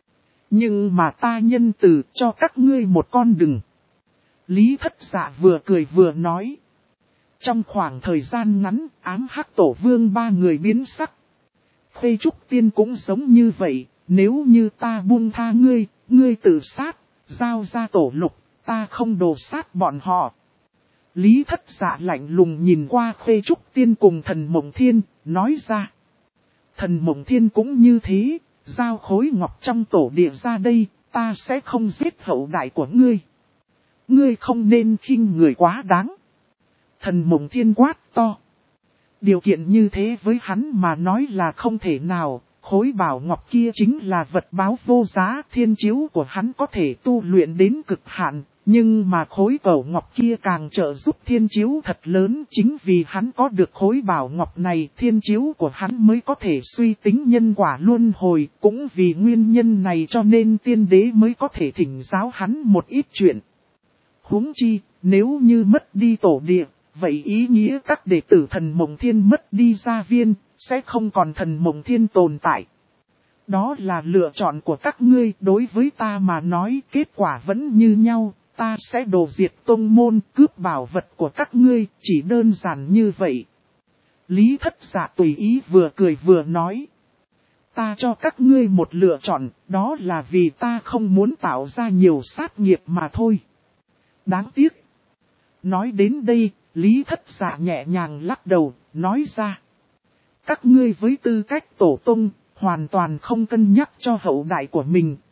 [SPEAKER 1] Nhưng mà ta nhân từ cho các ngươi một con đường. Lý Thất Dạ vừa cười vừa nói. Trong khoảng thời gian ngắn, ám hắc tổ vương ba người biến sắc. Khuê Trúc Tiên cũng giống như vậy, nếu như ta buông tha ngươi, ngươi tự sát, giao ra tổ lục, ta không đồ sát bọn họ. Lý Thất Dạ lạnh lùng nhìn qua Khuê Trúc Tiên cùng Thần Mộng Thiên, nói ra. Thần Mộng Thiên cũng như thế, giao khối ngọc trong tổ địa ra đây, ta sẽ không giết hậu đại của ngươi. Ngươi không nên khinh người quá đáng. Thần Mộng Thiên quát to. Điều kiện như thế với hắn mà nói là không thể nào, khối bảo ngọc kia chính là vật báo vô giá, thiên chiếu của hắn có thể tu luyện đến cực hạn, nhưng mà khối bảo ngọc kia càng trợ giúp thiên chiếu thật lớn, chính vì hắn có được khối bảo ngọc này, thiên chiếu của hắn mới có thể suy tính nhân quả luân hồi, cũng vì nguyên nhân này cho nên tiên đế mới có thể thỉnh giáo hắn một ít chuyện. Huống chi, nếu như mất đi tổ địa, vậy ý nghĩa các đệ tử Thần Mộng Thiên mất đi gia viên, sẽ không còn Thần Mộng Thiên tồn tại. Đó là lựa chọn của các ngươi, đối với ta mà nói kết quả vẫn như nhau, ta sẽ đồ diệt tông môn, cướp bảo vật của các ngươi, chỉ đơn giản như vậy. Lý Thất Dạ tùy ý vừa cười vừa nói. Ta cho các ngươi một lựa chọn, đó là vì ta không muốn tạo ra nhiều sát nghiệp mà thôi. Đáng tiếc. Nói đến đây, Lý Thất Dạ nhẹ nhàng lắc đầu, nói ra. Các ngươi với tư cách tổ tông, hoàn toàn không cân nhắc cho hậu đại của mình,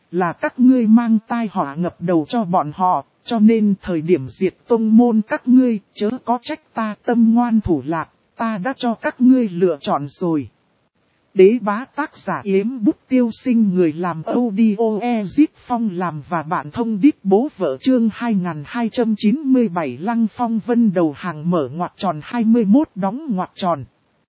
[SPEAKER 1] là các ngươi mang tai họa ngập đầu cho bọn họ, cho nên thời điểm diệt tông môn các ngươi, chớ có trách ta tâm ngoan thủ lạc, ta đã cho các ngươi lựa chọn rồi. Đế bá tác giả Yếm Bút Tiêu Sinh, người làm audio Ezip Phong làm và bạn thông đít bố vợ chương 2297 Lăng Phong Vân đầu hàng mở ngoặc tròn 21 đóng ngoặc tròn.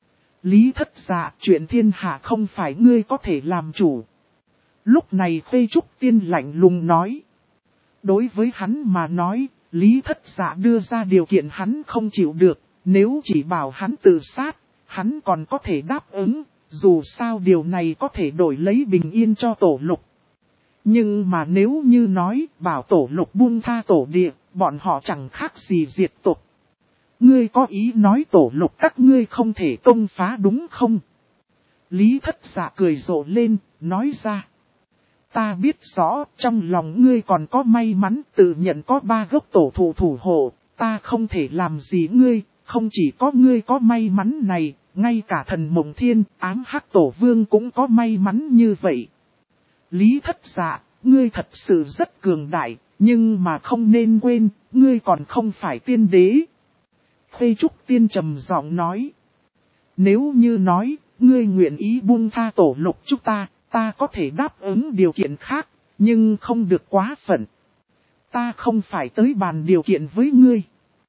[SPEAKER 1] Lý Thất Dạ, chuyện thiên hạ không phải ngươi có thể làm chủ. Lúc này Khê Trúc Tiên lạnh lùng nói. Đối với hắn mà nói, Lý Thất Dạ đưa ra điều kiện hắn không chịu được, nếu chỉ bảo hắn tự sát, hắn còn có thể đáp ứng. Dù sao điều này có thể đổi lấy bình yên cho tổ lục. Nhưng mà nếu như nói bảo tổ lục buông tha tổ địa, bọn họ chẳng khác gì diệt tộc. Ngươi có ý nói tổ lục các ngươi không thể công phá đúng không? Lý Thất Dạ cười rộ lên, nói ra. Ta biết rõ, trong lòng ngươi còn có may mắn tự nhận có 3 gốc tổ thụ thủ hộ, ta không thể làm gì ngươi, không chỉ có ngươi có may mắn này. Ngay cả thần Mộng Thiên, Ám Hắc Tổ Vương cũng có may mắn như vậy. Lý Thất Dạ, ngươi thật sự rất cường đại, nhưng mà không nên quên, ngươi còn không phải tiên đế. Khê Trúc Tiên trầm giọng nói. Nếu như nói, ngươi nguyện ý buông tha tổ lục chúng ta có thể đáp ứng điều kiện khác, nhưng không được quá phận. Ta không phải tới bàn điều kiện với ngươi.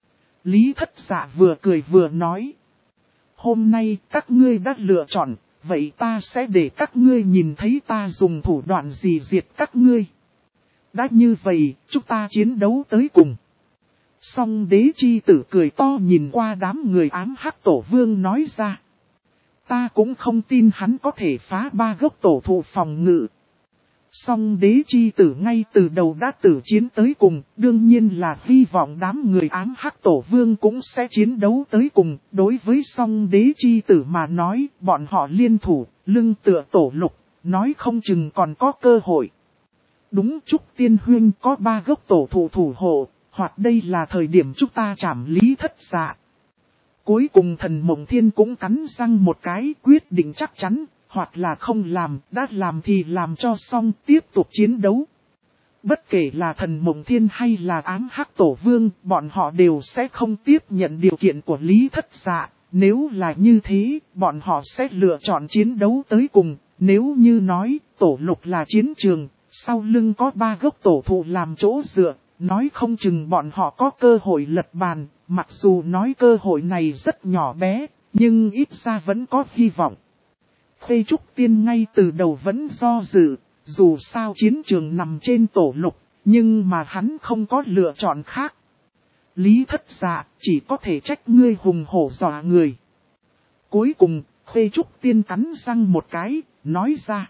[SPEAKER 1] Lý Thất Dạ vừa cười vừa nói. Hôm nay các ngươi đã lựa chọn, vậy ta sẽ để các ngươi nhìn thấy ta dùng thủ đoạn gì diệt các ngươi. Đã như vậy, chúng ta chiến đấu tới cùng. Song Đế Chi Tử cười to nhìn qua đám người Ám Hắc Tổ Vương nói ra. Ta cũng không tin hắn có thể phá 3 gốc tổ thụ phòng ngự. Song Đế Chi Tử ngay từ đầu đã tử chiến tới cùng, đương nhiên là hy vọng đám người Ám Hắc Tổ Vương cũng sẽ chiến đấu tới cùng. Đối với Song Đế Chi Tử mà nói, bọn họ liên thủ, lưng tựa tổ lục, nói không chừng còn có cơ hội. Đúng, Trúc Tiên Huyên có 3 gốc tổ thụ thủ hộ, hoặc đây là thời điểm chúng ta trảm Lý Thất Dạ. Cuối cùng thần Mộng Thiên cũng cắn răng một cái, quyết định chắc chắn. Hoặc là không làm, đã làm thì làm cho xong, tiếp tục chiến đấu. Bất kể là thần Mộng Thiên hay là Ám Hắc Tổ Vương, bọn họ đều sẽ không tiếp nhận điều kiện của Lý Thất Dạ. Nếu là như thế, bọn họ sẽ lựa chọn chiến đấu tới cùng. Nếu như nói, tổ lục là chiến trường, sau lưng có 3 gốc tổ thụ làm chỗ dựa, nói không chừng bọn họ có cơ hội lật bàn. Mặc dù nói cơ hội này rất nhỏ bé, nhưng ít ra vẫn có hy vọng. Khê Trúc Tiên ngay từ đầu vẫn do dự, dù sao chiến trường nằm trên tổ lục, nhưng mà hắn không có lựa chọn khác. Lý Thất Dạ chỉ có thể trách ngươi hùng hổ dọa người. Cuối cùng, Khê Trúc Tiên cắn răng một cái, nói ra.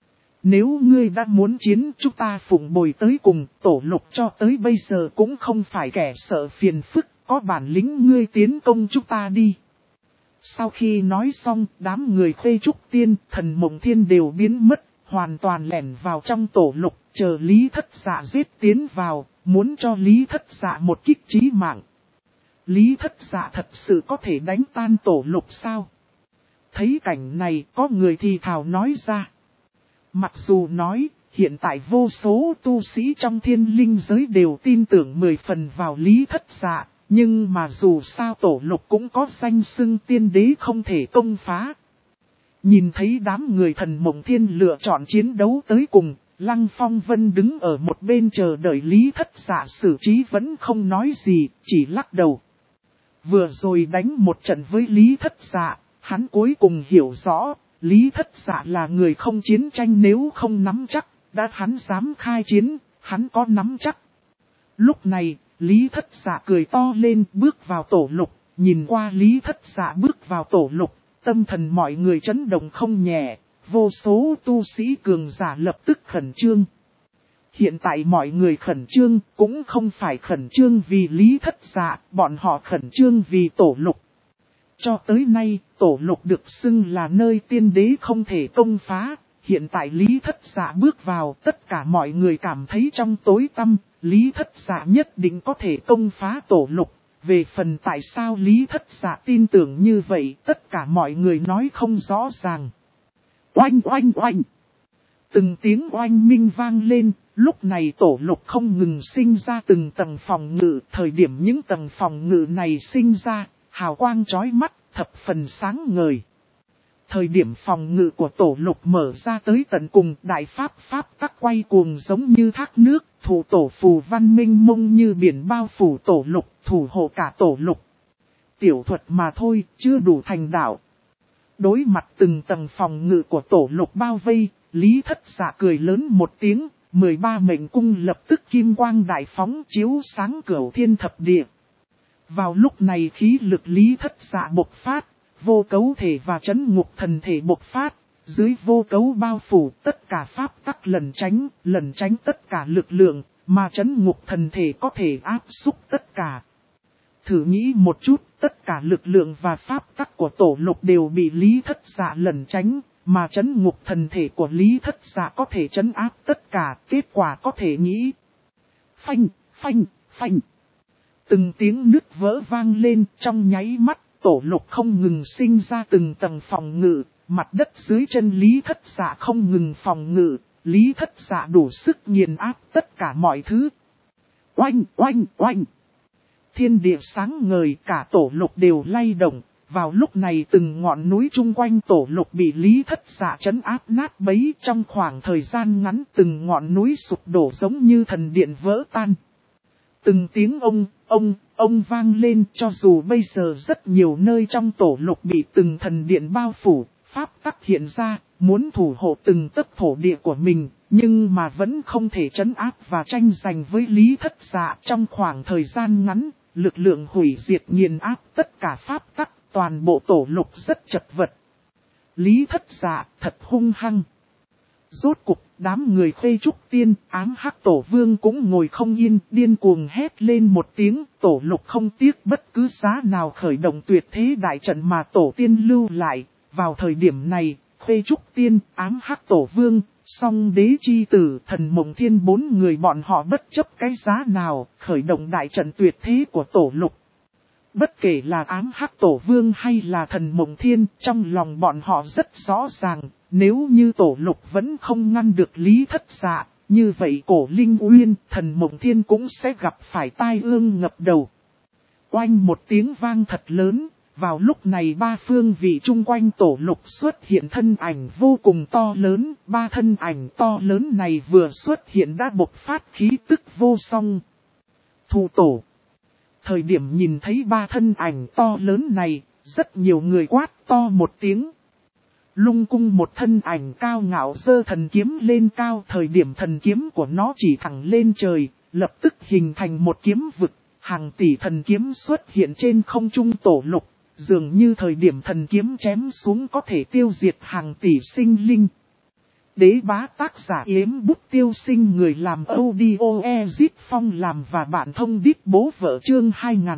[SPEAKER 1] Nếu ngươi đã muốn chiến chúng ta phụng bồi tới cùng, tổ lục cho tới bây giờ cũng không phải kẻ sợ phiền phức, có bản lĩnh ngươi tiến công chúng ta đi. Sau khi nói xong, đám người Khê Trúc Tiên, thần Mộng Thiên đều biến mất, hoàn toàn lẻn vào trong tổ lục, chờ Lý Thất Dạ giết tiến vào, muốn cho Lý Thất Dạ một kích chí mạng. Lý Thất Dạ thật sự có thể đánh tan tổ lục sao? Thấy cảnh này, có người thì thào nói ra. Mặc dù nói, hiện tại vô số tu sĩ trong thiên linh giới đều tin tưởng 10 phần vào Lý Thất Dạ. Nhưng mà dù sao tổ lục cũng có danh xưng tiên đế không thể công phá. Nhìn thấy đám người thần Mộng Thiên lựa chọn chiến đấu tới cùng, Lăng Phong Vân đứng ở một bên chờ đợi Lý Thất Dạ xử trí vẫn không nói gì, chỉ lắc đầu. Vừa rồi đánh một trận với Lý Thất Dạ, hắn cuối cùng hiểu rõ, Lý Thất Dạ là người không chiến tranh nếu không nắm chắc, đã hắn dám khai chiến, hắn có nắm chắc. Lúc này, Lý Thất Dạ cười to lên bước vào tổ lục, nhìn qua Lý Thất Dạ bước vào tổ lục, tâm thần mọi người chấn động không nhẹ, vô số tu sĩ cường giả lập tức khẩn trương. Hiện tại mọi người khẩn trương cũng không phải khẩn trương vì Lý Thất Dạ, bọn họ khẩn trương vì tổ lục. Cho tới nay, tổ lục được xưng là nơi tiên đế không thể công phá. Hiện tại Lý Thất Dạ bước vào, tất cả mọi người cảm thấy trong tối tăm, Lý Thất Dạ nhất định có thể công phá tổ lục. Về phần tại sao Lý Thất Dạ tin tưởng như vậy, tất cả mọi người nói không rõ ràng. Oanh oanh oanh! Từng tiếng oanh minh vang lên, lúc này tổ lục không ngừng sinh ra từng tầng phòng ngự. Thời điểm những tầng phòng ngự này sinh ra, hào quang chói mắt, thập phần sáng ngời. Thời điểm phòng ngự của tổ lục mở ra tới tận cùng, đại pháp tắc quay cuồng giống như thác nước, thủ tổ phù văn minh mông như biển bao phủ tổ lục, thủ hộ cả tổ lục. Tiểu thuật mà thôi, chưa đủ thành đạo. Đối mặt từng tầng phòng ngự của tổ lục bao vây, Lý Thất Dạ cười lớn một tiếng, 13 mệnh cung lập tức kim quang đại phóng chiếu sáng cửu thiên thập địa. Vào lúc này khí lực Lý Thất Dạ bộc phát, vô cấu thể và chấn ngục thần thể bộc phát, dưới vô cấu bao phủ tất cả pháp tắc lẩn tránh tất cả lực lượng, mà chấn ngục thần thể có thể áp xúc tất cả. Thử nghĩ một chút, tất cả lực lượng và pháp tắc của tổ lục đều bị Lý Thất Dạ lẩn tránh, mà chấn ngục thần thể của Lý Thất Dạ có thể trấn áp tất cả, kết quả có thể nghĩ. Phanh. Từng tiếng nứt vỡ vang lên trong nháy mắt, tổ lục không ngừng sinh ra từng tầng phòng ngự, mặt đất dưới chân Lý Thất Dạ không ngừng phòng ngự, Lý Thất Dạ đủ sức nghiền áp tất cả mọi thứ. Oanh. Thiên địa sáng ngời, cả tổ lục đều lay động. Vào lúc này từng ngọn núi chung quanh tổ lục bị Lý Thất Dạ trấn áp nát bấy, trong khoảng thời gian ngắn từng ngọn núi sụp đổ giống như thần điện vỡ tan. Từng tiếng ông vang lên, cho dù bây giờ rất nhiều nơi trong tổ lục bị từng thần điện bao phủ, pháp tắc hiện ra, muốn thủ hộ từng tấc thổ địa của mình, nhưng mà vẫn không thể trấn áp và tranh giành với Lý Thất Dạ. Trong khoảng thời gian ngắn, lực lượng hủy diệt nghiền áp tất cả pháp tắc, toàn bộ tổ lục rất chật vật. Lý Thất Dạ thật hung hăng. Rốt cục, đám người Khuê Trúc Tiên, Ám Hắc Tổ Vương cũng ngồi không yên, điên cuồng hét lên một tiếng, tổ lục không tiếc bất cứ giá nào khởi động tuyệt thế đại trận mà tổ tiên lưu lại. Vào thời điểm này, Khuê Trúc Tiên, Ám Hắc Tổ Vương, Song Đế Chi Tử, Thần Mộng Thiên, 4 người bọn họ bất chấp cái giá nào, khởi động đại trận tuyệt thế của tổ lục. Bất kể là Ám Hắc Tổ Vương hay là Thần Mộng Thiên, trong lòng bọn họ rất rõ ràng, nếu như tổ lục vẫn không ngăn được Lý Thất Dạ, như vậy Cổ Linh Uyên, Thần Mộng Thiên cũng sẽ gặp phải tai ương ngập đầu. Oanh một tiếng vang thật lớn, vào lúc này ba phương vị chung quanh tổ lục xuất hiện thân ảnh vô cùng to lớn, ba thân ảnh to lớn này vừa xuất hiện đã bộc phát khí tức vô song. Thù tổ. Thời điểm nhìn thấy ba thân ảnh to lớn này, rất nhiều người quát to một tiếng. Lung cung một thân ảnh cao ngạo giơ thần kiếm lên cao, thời điểm thần kiếm của nó chỉ thẳng lên trời, lập tức hình thành một kiếm vực, hàng tỷ thần kiếm xuất hiện trên không trung tổ lục, dường như thời điểm thần kiếm chém xuống có thể tiêu diệt hàng tỷ sinh linh. Đế bá tác giả Yếm Bút Tiêu Sinh, người làm audio Ezit Phong làm và bạn thông đít bố vợ chương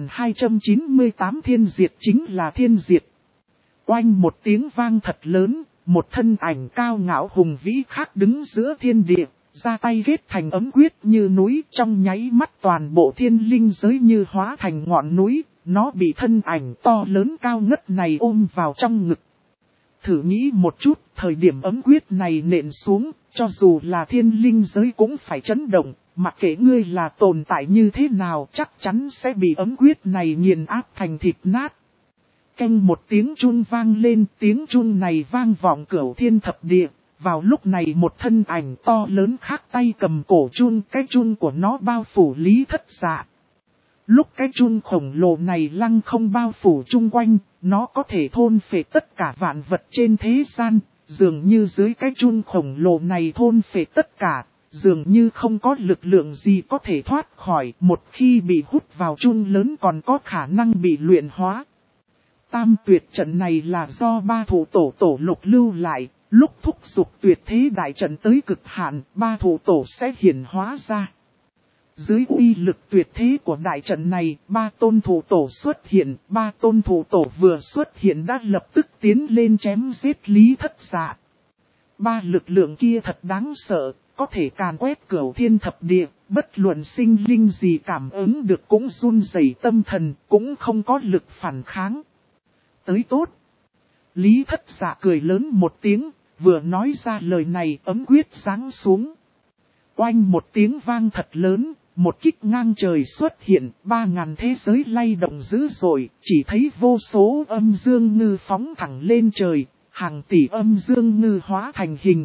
[SPEAKER 1] 2298 thiên diệt chính là thiên diệt. Oanh một tiếng vang thật lớn, một thân ảnh cao ngạo hùng vĩ khác đứng giữa thiên địa, ra tay ghét thành ấm quyết như núi, trong nháy mắt toàn bộ thiên linh giới như hóa thành ngọn núi, nó bị thân ảnh to lớn cao ngất này ôm vào trong ngực. Thử nghĩ một chút, thời điểm ấm quyết này nện xuống, cho dù là thiên linh giới cũng phải chấn động, mặc kệ ngươi là tồn tại như thế nào chắc chắn sẽ bị ấm quyết này nghiền áp thành thịt nát. Canh một tiếng chun vang lên, tiếng chun này vang vọng cửu thiên thập địa, vào lúc này một thân ảnh to lớn khác tay cầm cổ chun, cái chun của nó bao phủ Lý Thất Dạ. Lúc cái chun khổng lồ này lăng không bao phủ chung quanh, nó có thể thôn phệ tất cả vạn vật trên thế gian, dường như dưới cái chun khổng lồ này thôn phệ tất cả, dường như không có lực lượng gì có thể thoát khỏi, một khi bị hút vào chun lớn còn có khả năng bị luyện hóa. Tam tuyệt trận này là do ba thủ tổ lục lưu lại, lúc thúc giục tuyệt thế đại trận tới cực hạn, ba thủ tổ sẽ hiển hóa ra. Dưới uy lực tuyệt thế của đại trận này, ba tôn thủ tổ xuất hiện, ba tôn thủ tổ vừa xuất hiện đã lập tức tiến lên chém giết Lý Thất Dạ. Ba lực lượng kia thật đáng sợ, có thể càn quét cửu thiên thập địa, bất luận sinh linh gì cảm ứng được cũng run rẩy tâm thần, cũng không có lực phản kháng. Tới tốt. Lý Thất Dạ cười lớn một tiếng, vừa nói ra lời này ấm quyết giáng xuống. Oanh một tiếng vang thật lớn, một kích ngang trời xuất hiện, 3000 thế giới lay động dữ dội, chỉ thấy vô số âm dương ngư phóng thẳng lên trời, hàng tỷ âm dương ngư hóa thành hình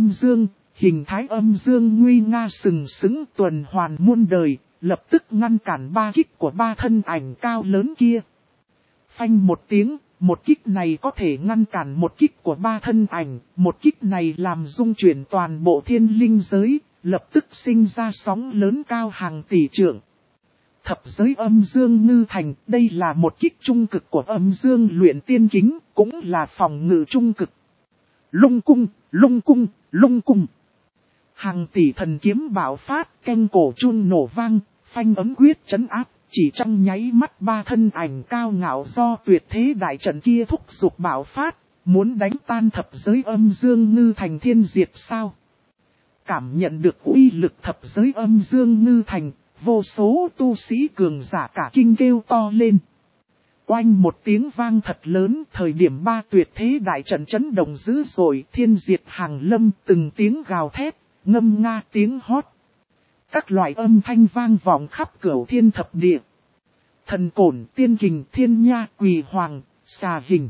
[SPEAKER 1] thái âm dương nguy nga sừng sững tuần hoàn muôn đời, lập tức ngăn cản ba kích của ba thân ảnh cao lớn kia. Phanh một tiếng, một kích này có thể ngăn cản một kích của ba thân ảnh, một kích này làm rung chuyển toàn bộ thiên linh giới, lập tức sinh ra sóng lớn cao hàng tỷ trượng. Thập giới âm dương ngư thành, đây là một kích trung cực của âm dương luyện tiên kính, cũng là phòng ngự trung cực. Lung cung, lung cung, lung cung. Hàng tỷ thần kiếm bạo phát, canh cổ chun nổ vang, phanh ấm quyết trấn áp, chỉ trong nháy mắt ba thân ảnh cao ngạo do tuyệt thế đại trận kia thúc giục bạo phát, muốn đánh tan thập giới âm dương ngư thành thiên diệt sao. Cảm nhận được uy lực thập giới âm dương ngư thành, vô số tu sĩ cường giả cả kinh kêu to lên. Oanh một tiếng vang thật lớn, thời điểm ba tuyệt thế đại trận chấn động dữ dội, thiên diệt hàng lâm, từng tiếng gào thét, ngâm nga tiếng hót. Các loại âm thanh vang vọng khắp cửu thiên thập địa. Thần cổn, tiên kình, thiên nha, quỳ hoàng, xà hình.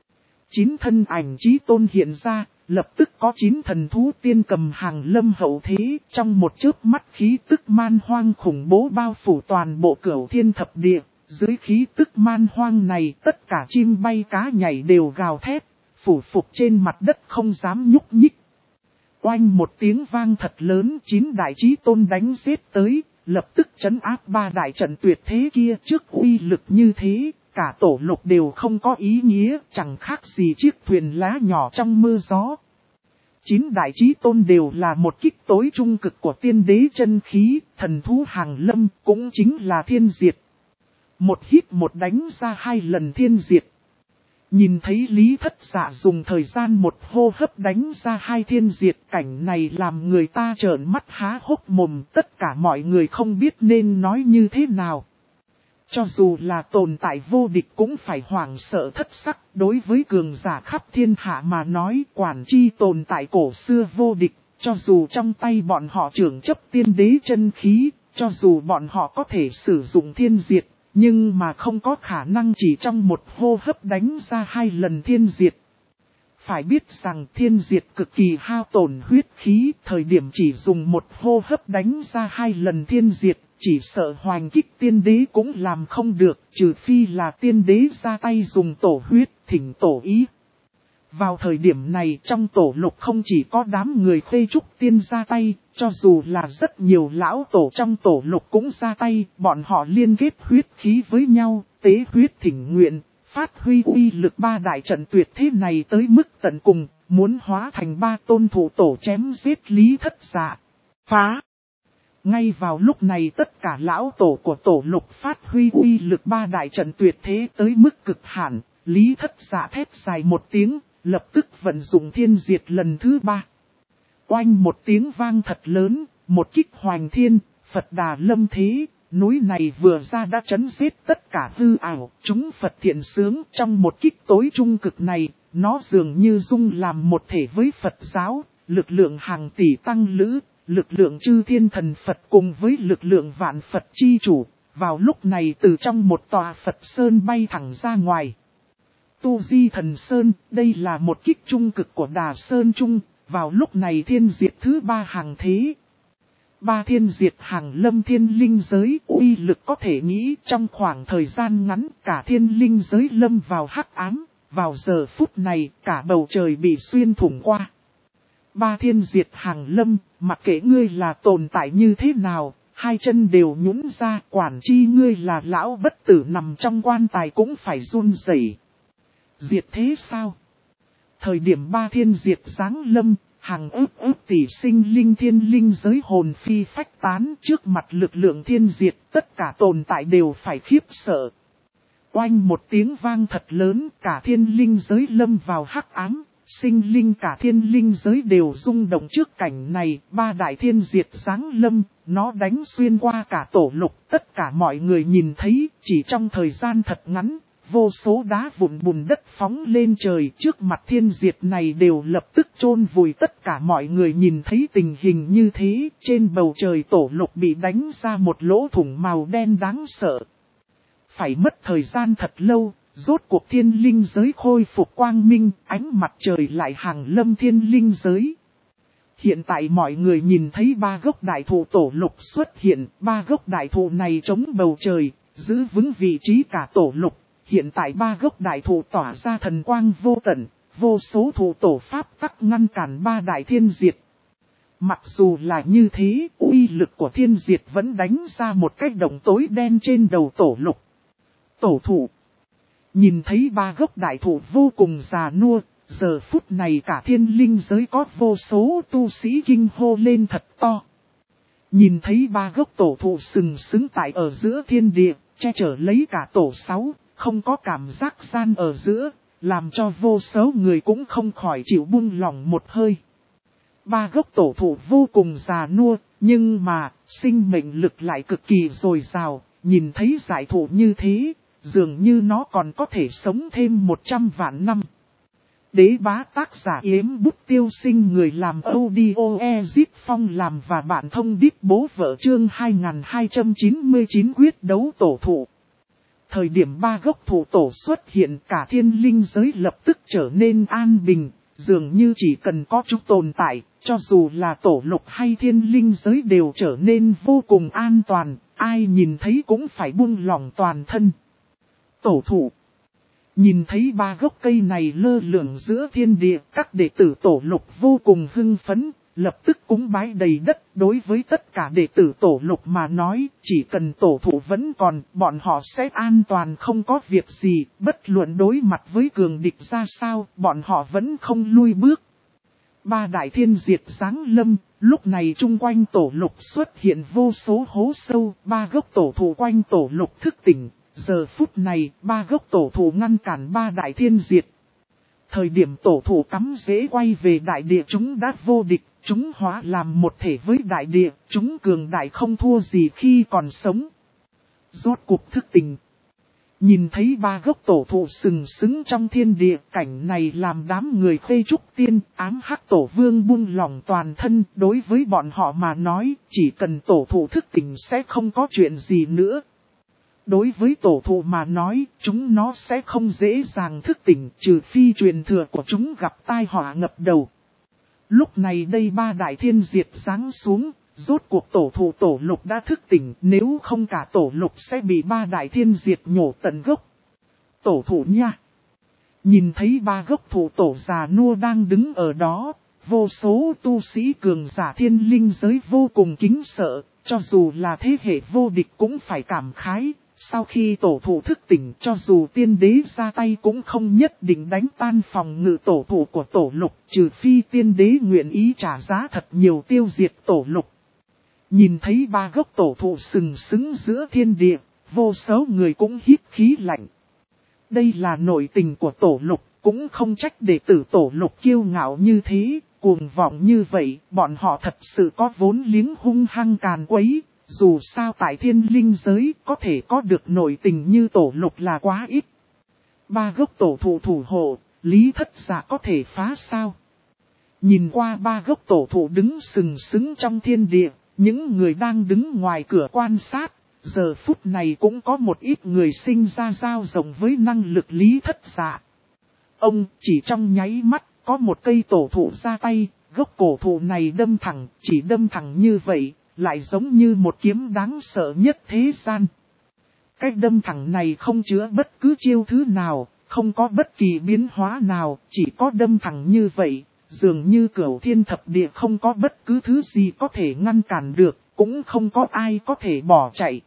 [SPEAKER 1] 9 thân ảnh chí tôn hiện ra, lập tức có 9 thần thú tiên cầm hàng lâm hậu thế, trong một chớp mắt khí tức man hoang khủng bố bao phủ toàn bộ cửu thiên thập địa. Dưới khí tức man hoang này, tất cả chim bay cá nhảy đều gào thét, phủ phục trên mặt đất không dám nhúc nhích. Oanh một tiếng vang thật lớn, 9 đại chí tôn đánh giết tới, lập tức trấn áp ba đại trận tuyệt thế kia. Trước uy lực như thế, cả tổ lục đều không có ý nghĩa, chẳng khác gì chiếc thuyền lá nhỏ trong mưa gió. 9 đại chí tôn đều là một kích tối trung cực của tiên đế chân khí, thần thú hàng lâm, cũng chính là thiên diệt. Một hít một đánh ra 2 lần thiên diệt. Nhìn thấy Lý Thất Dạ dùng thời gian một hô hấp đánh ra 2 thiên diệt, cảnh này làm người ta trợn mắt há hốc mồm, tất cả mọi người không biết nên nói như thế nào. Cho dù là tồn tại vô địch cũng phải hoảng sợ thất sắc, đối với cường giả khắp thiên hạ mà nói quản chi tồn tại cổ xưa vô địch, cho dù trong tay bọn họ trưởng chấp tiên đế chân khí, cho dù bọn họ có thể sử dụng thiên diệt. Nhưng mà không có khả năng chỉ trong một hô hấp đánh ra 2 lần thiên diệt. Phải biết rằng thiên diệt cực kỳ hao tổn huyết khí, thời điểm chỉ dùng một hô hấp đánh ra 2 lần thiên diệt, chỉ sợ hoành kích tiên đế cũng làm không được, trừ phi là tiên đế ra tay dùng tổ huyết, thỉnh tổ ý. Vào thời điểm này trong tổ lục không chỉ có đám người Khê Trúc Tiên ra tay, cho dù là rất nhiều lão tổ trong tổ lục cũng ra tay, bọn họ liên kết huyết khí với nhau, tế huyết thỉnh nguyện, phát huy uy lực ba đại trận tuyệt thế này tới mức tận cùng, muốn hóa thành 3 tôn thủ tổ chém giết Lý Thất Dạ. Phá! Ngay vào lúc này tất cả lão tổ của tổ lục phát huy uy lực ba đại trận tuyệt thế tới mức cực hạn, Lý Thất Dạ thét dài một tiếng. Lập tức vận dụng thiên diệt lần thứ 3. Oanh một tiếng vang thật lớn, một kích hoành thiên, Phật Đà lâm thế, núi này vừa ra đã trấn giết tất cả hư ảo, chúng Phật thiện sướng trong một kích tối trung cực này, nó dường như dung làm một thể với Phật giáo, lực lượng hàng tỷ tăng lữ, lực lượng chư thiên thần Phật cùng với lực lượng vạn Phật chi chủ, vào lúc này từ trong một tòa Phật Sơn bay thẳng ra ngoài. Tu Di Thần Sơn, đây là một kích trung cực của Đà Sơn Trung, vào lúc này thiên diệt thứ 3 hàng thế. 3 thiên diệt hàng lâm thiên linh giới, uy lực có thể nghĩ trong khoảng thời gian ngắn cả thiên linh giới lâm vào hắc ám, vào giờ phút này cả bầu trời bị xuyên thủng qua. 3 thiên diệt hàng lâm, mặc kệ ngươi là tồn tại như thế nào, 2 chân đều nhũn ra, quản chi ngươi là lão bất tử nằm trong quan tài cũng phải run rẩy. Diệt thế sao? Thời điểm 3 thiên diệt giáng lâm, hàng ức tỷ sinh linh thiên linh giới hồn phi phách tán trước mặt lực lượng thiên diệt, tất cả tồn tại đều phải khiếp sợ. Oanh một tiếng vang thật lớn, cả thiên linh giới lâm vào hắc ám, sinh linh cả thiên linh giới đều rung động trước cảnh này, 3 đại thiên diệt giáng lâm, nó đánh xuyên qua cả tổ lục, tất cả mọi người nhìn thấy, chỉ trong thời gian thật ngắn. vô số đá vụn bùn đất phóng lên trời, trước mặt thiên diệt này đều lập tức chôn vùi. Tất cả mọi người nhìn thấy tình hình như thế, trên bầu trời tổ lục bị đánh ra một lỗ thủng màu đen đáng sợ. Phải mất thời gian thật lâu, rốt cuộc thiên linh giới khôi phục quang minh, ánh mặt trời lại hàng lâm thiên linh giới. Hiện tại mọi người nhìn thấy 3 gốc đại thụ tổ lục xuất hiện, 3 gốc đại thụ này chống bầu trời, giữ vững vị trí cả tổ lục. Hiện tại 3 gốc đại thụ tỏa ra thần quang vô tận, vô số thụ tổ pháp tắc ngăn cản 3 đại thiên diệt. Mặc dù là như thế, uy lực của thiên diệt vẫn đánh ra một cái động tối đen trên đầu tổ lục. Tổ thụ nhìn thấy 3 gốc đại thụ vô cùng già nua, giờ phút này cả thiên linh giới có vô số tu sĩ kinh hô lên thật to. Nhìn thấy 3 gốc tổ thụ sừng sững tại ở giữa thiên địa, che chở lấy cả tổ 6, không có cảm giác gian ở giữa, làm cho vô số người cũng không khỏi chịu buông lỏng một hơi. 3 gốc tổ thụ vô cùng già nua, nhưng mà, sinh mệnh lực lại cực kỳ dồi dào, nhìn thấy giải thụ như thế, dường như nó còn có thể sống thêm 100 vạn năm. Đế bá tác giả Yếm Bút Tiêu Sinh, người làm audio Ezip Phong làm và bạn thông điệp bố vợ chương 2299 quyết đấu tổ thụ. Thời điểm 3 gốc thụ tổ xuất hiện, cả thiên linh giới lập tức trở nên an bình, dường như chỉ cần có chúng tồn tại, cho dù là tổ lục hay thiên linh giới đều trở nên vô cùng an toàn, ai nhìn thấy cũng phải buông lỏng toàn thân. Tổ thụ nhìn thấy 3 gốc cây này lơ lửng giữa thiên địa, các đệ tử tổ lục vô cùng hưng phấn, lập tức cúng bái đầy đất. Đối với tất cả đệ tử tổ lục mà nói, chỉ cần tổ thụ vẫn còn, bọn họ sẽ an toàn không có việc gì, bất luận đối mặt với cường địch ra sao, bọn họ vẫn không lui bước. 3 đại thiên diệt giáng lâm, lúc này chung quanh tổ lục xuất hiện vô số hố sâu, 3 gốc tổ thụ quanh tổ lục thức tỉnh. Giờ phút này, 3 gốc tổ thụ ngăn cản 3 đại thiên diệt. Thời điểm tổ thụ cắm rễ quay về đại địa, chúng đã vô địch, chúng hóa làm một thể với đại địa, chúng cường đại không thua gì khi còn sống. Rốt cuộc thức tỉnh. Nhìn thấy 3 gốc tổ thụ sừng sững trong thiên địa, cảnh này làm đám người Khê Trúc Tiên, ám hắc tổ vương buông lỏng toàn thân. Đối với bọn họ mà nói, chỉ cần tổ thụ thức tỉnh sẽ không có chuyện gì nữa. Đối với tổ thụ mà nói, chúng nó sẽ không dễ dàng thức tỉnh, trừ phi truyền thừa của chúng gặp tai họa ngập đầu. Lúc này đây 3 đại thiên diệt giáng xuống, rốt cuộc tổ thụ tổ lục đã thức tỉnh, nếu không cả tổ lục sẽ bị 3 đại thiên diệt nhổ tận gốc. Tổ thụ nha! Nhìn thấy 3 gốc thụ tổ già nua đang đứng ở đó, vô số tu sĩ cường giả thiên linh giới vô cùng kính sợ, cho dù là thế hệ vô địch cũng phải cảm khái. Sau khi tổ thụ thức tỉnh, cho dù tiên đế ra tay cũng không nhất định đánh tan phòng ngự tổ thụ của tổ lục, trừ phi tiên đế nguyện ý trả giá thật nhiều tiêu diệt tổ lục. Nhìn thấy 3 gốc tổ thụ sừng sững giữa thiên địa, vô số người cũng hít khí lạnh. Đây là nội tình của tổ lục, cũng không trách đệ tử tổ lục kiêu ngạo như thế, cuồng vọng như vậy, bọn họ thật sự có vốn liếng hung hăng càn quấy. Dù sao tại thiên linh giới có thể có được nội tình như tổ lục là quá ít. 3 gốc tổ thụ thủ hộ, Lý Thất Dạ có thể phá sao? Nhìn qua 3 gốc tổ thụ đứng sừng sững trong thiên địa, những người đang đứng ngoài cửa quan sát, giờ phút này cũng có một ít người sinh ra dao rộng với năng lực Lý Thất Dạ. Ông chỉ trong nháy mắt, có một cây tổ thụ ra tay, gốc cổ thụ này đâm thẳng, chỉ đâm thẳng như vậy. Lại giống như một kiếm đáng sợ nhất thế gian. Cái đâm thẳng này không chứa bất cứ chiêu thứ nào, không có bất kỳ biến hóa nào, chỉ có đâm thẳng như vậy, dường như cửu thiên thập địa không có bất cứ thứ gì có thể ngăn cản được, cũng không có ai có thể bỏ chạy.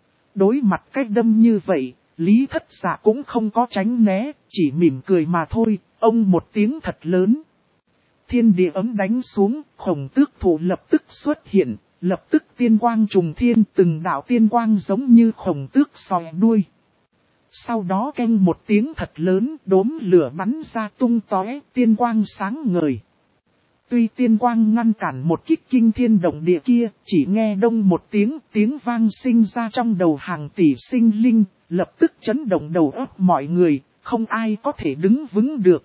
[SPEAKER 1] Đối mặt cái đâm như vậy, Lý Thất Dạ cũng không có tránh né, chỉ mỉm cười mà thôi, ông một tiếng thật lớn. Thiên địa ấm đánh xuống, Khổng Tước thụ lập tức xuất hiện. Lập tức tiên quang trùng thiên, từng đạo tiên quang giống như khổng tước sòi đuôi. Sau đó keng một tiếng thật lớn, đốm lửa bắn ra tung tóe, tiên quang sáng ngời. Tuy tiên quang ngăn cản một kích kinh thiên động địa kia, chỉ nghe đông một tiếng, tiếng vang sinh ra trong đầu hàng tỷ sinh linh, lập tức chấn động đầu óc mọi người, không ai có thể đứng vững được.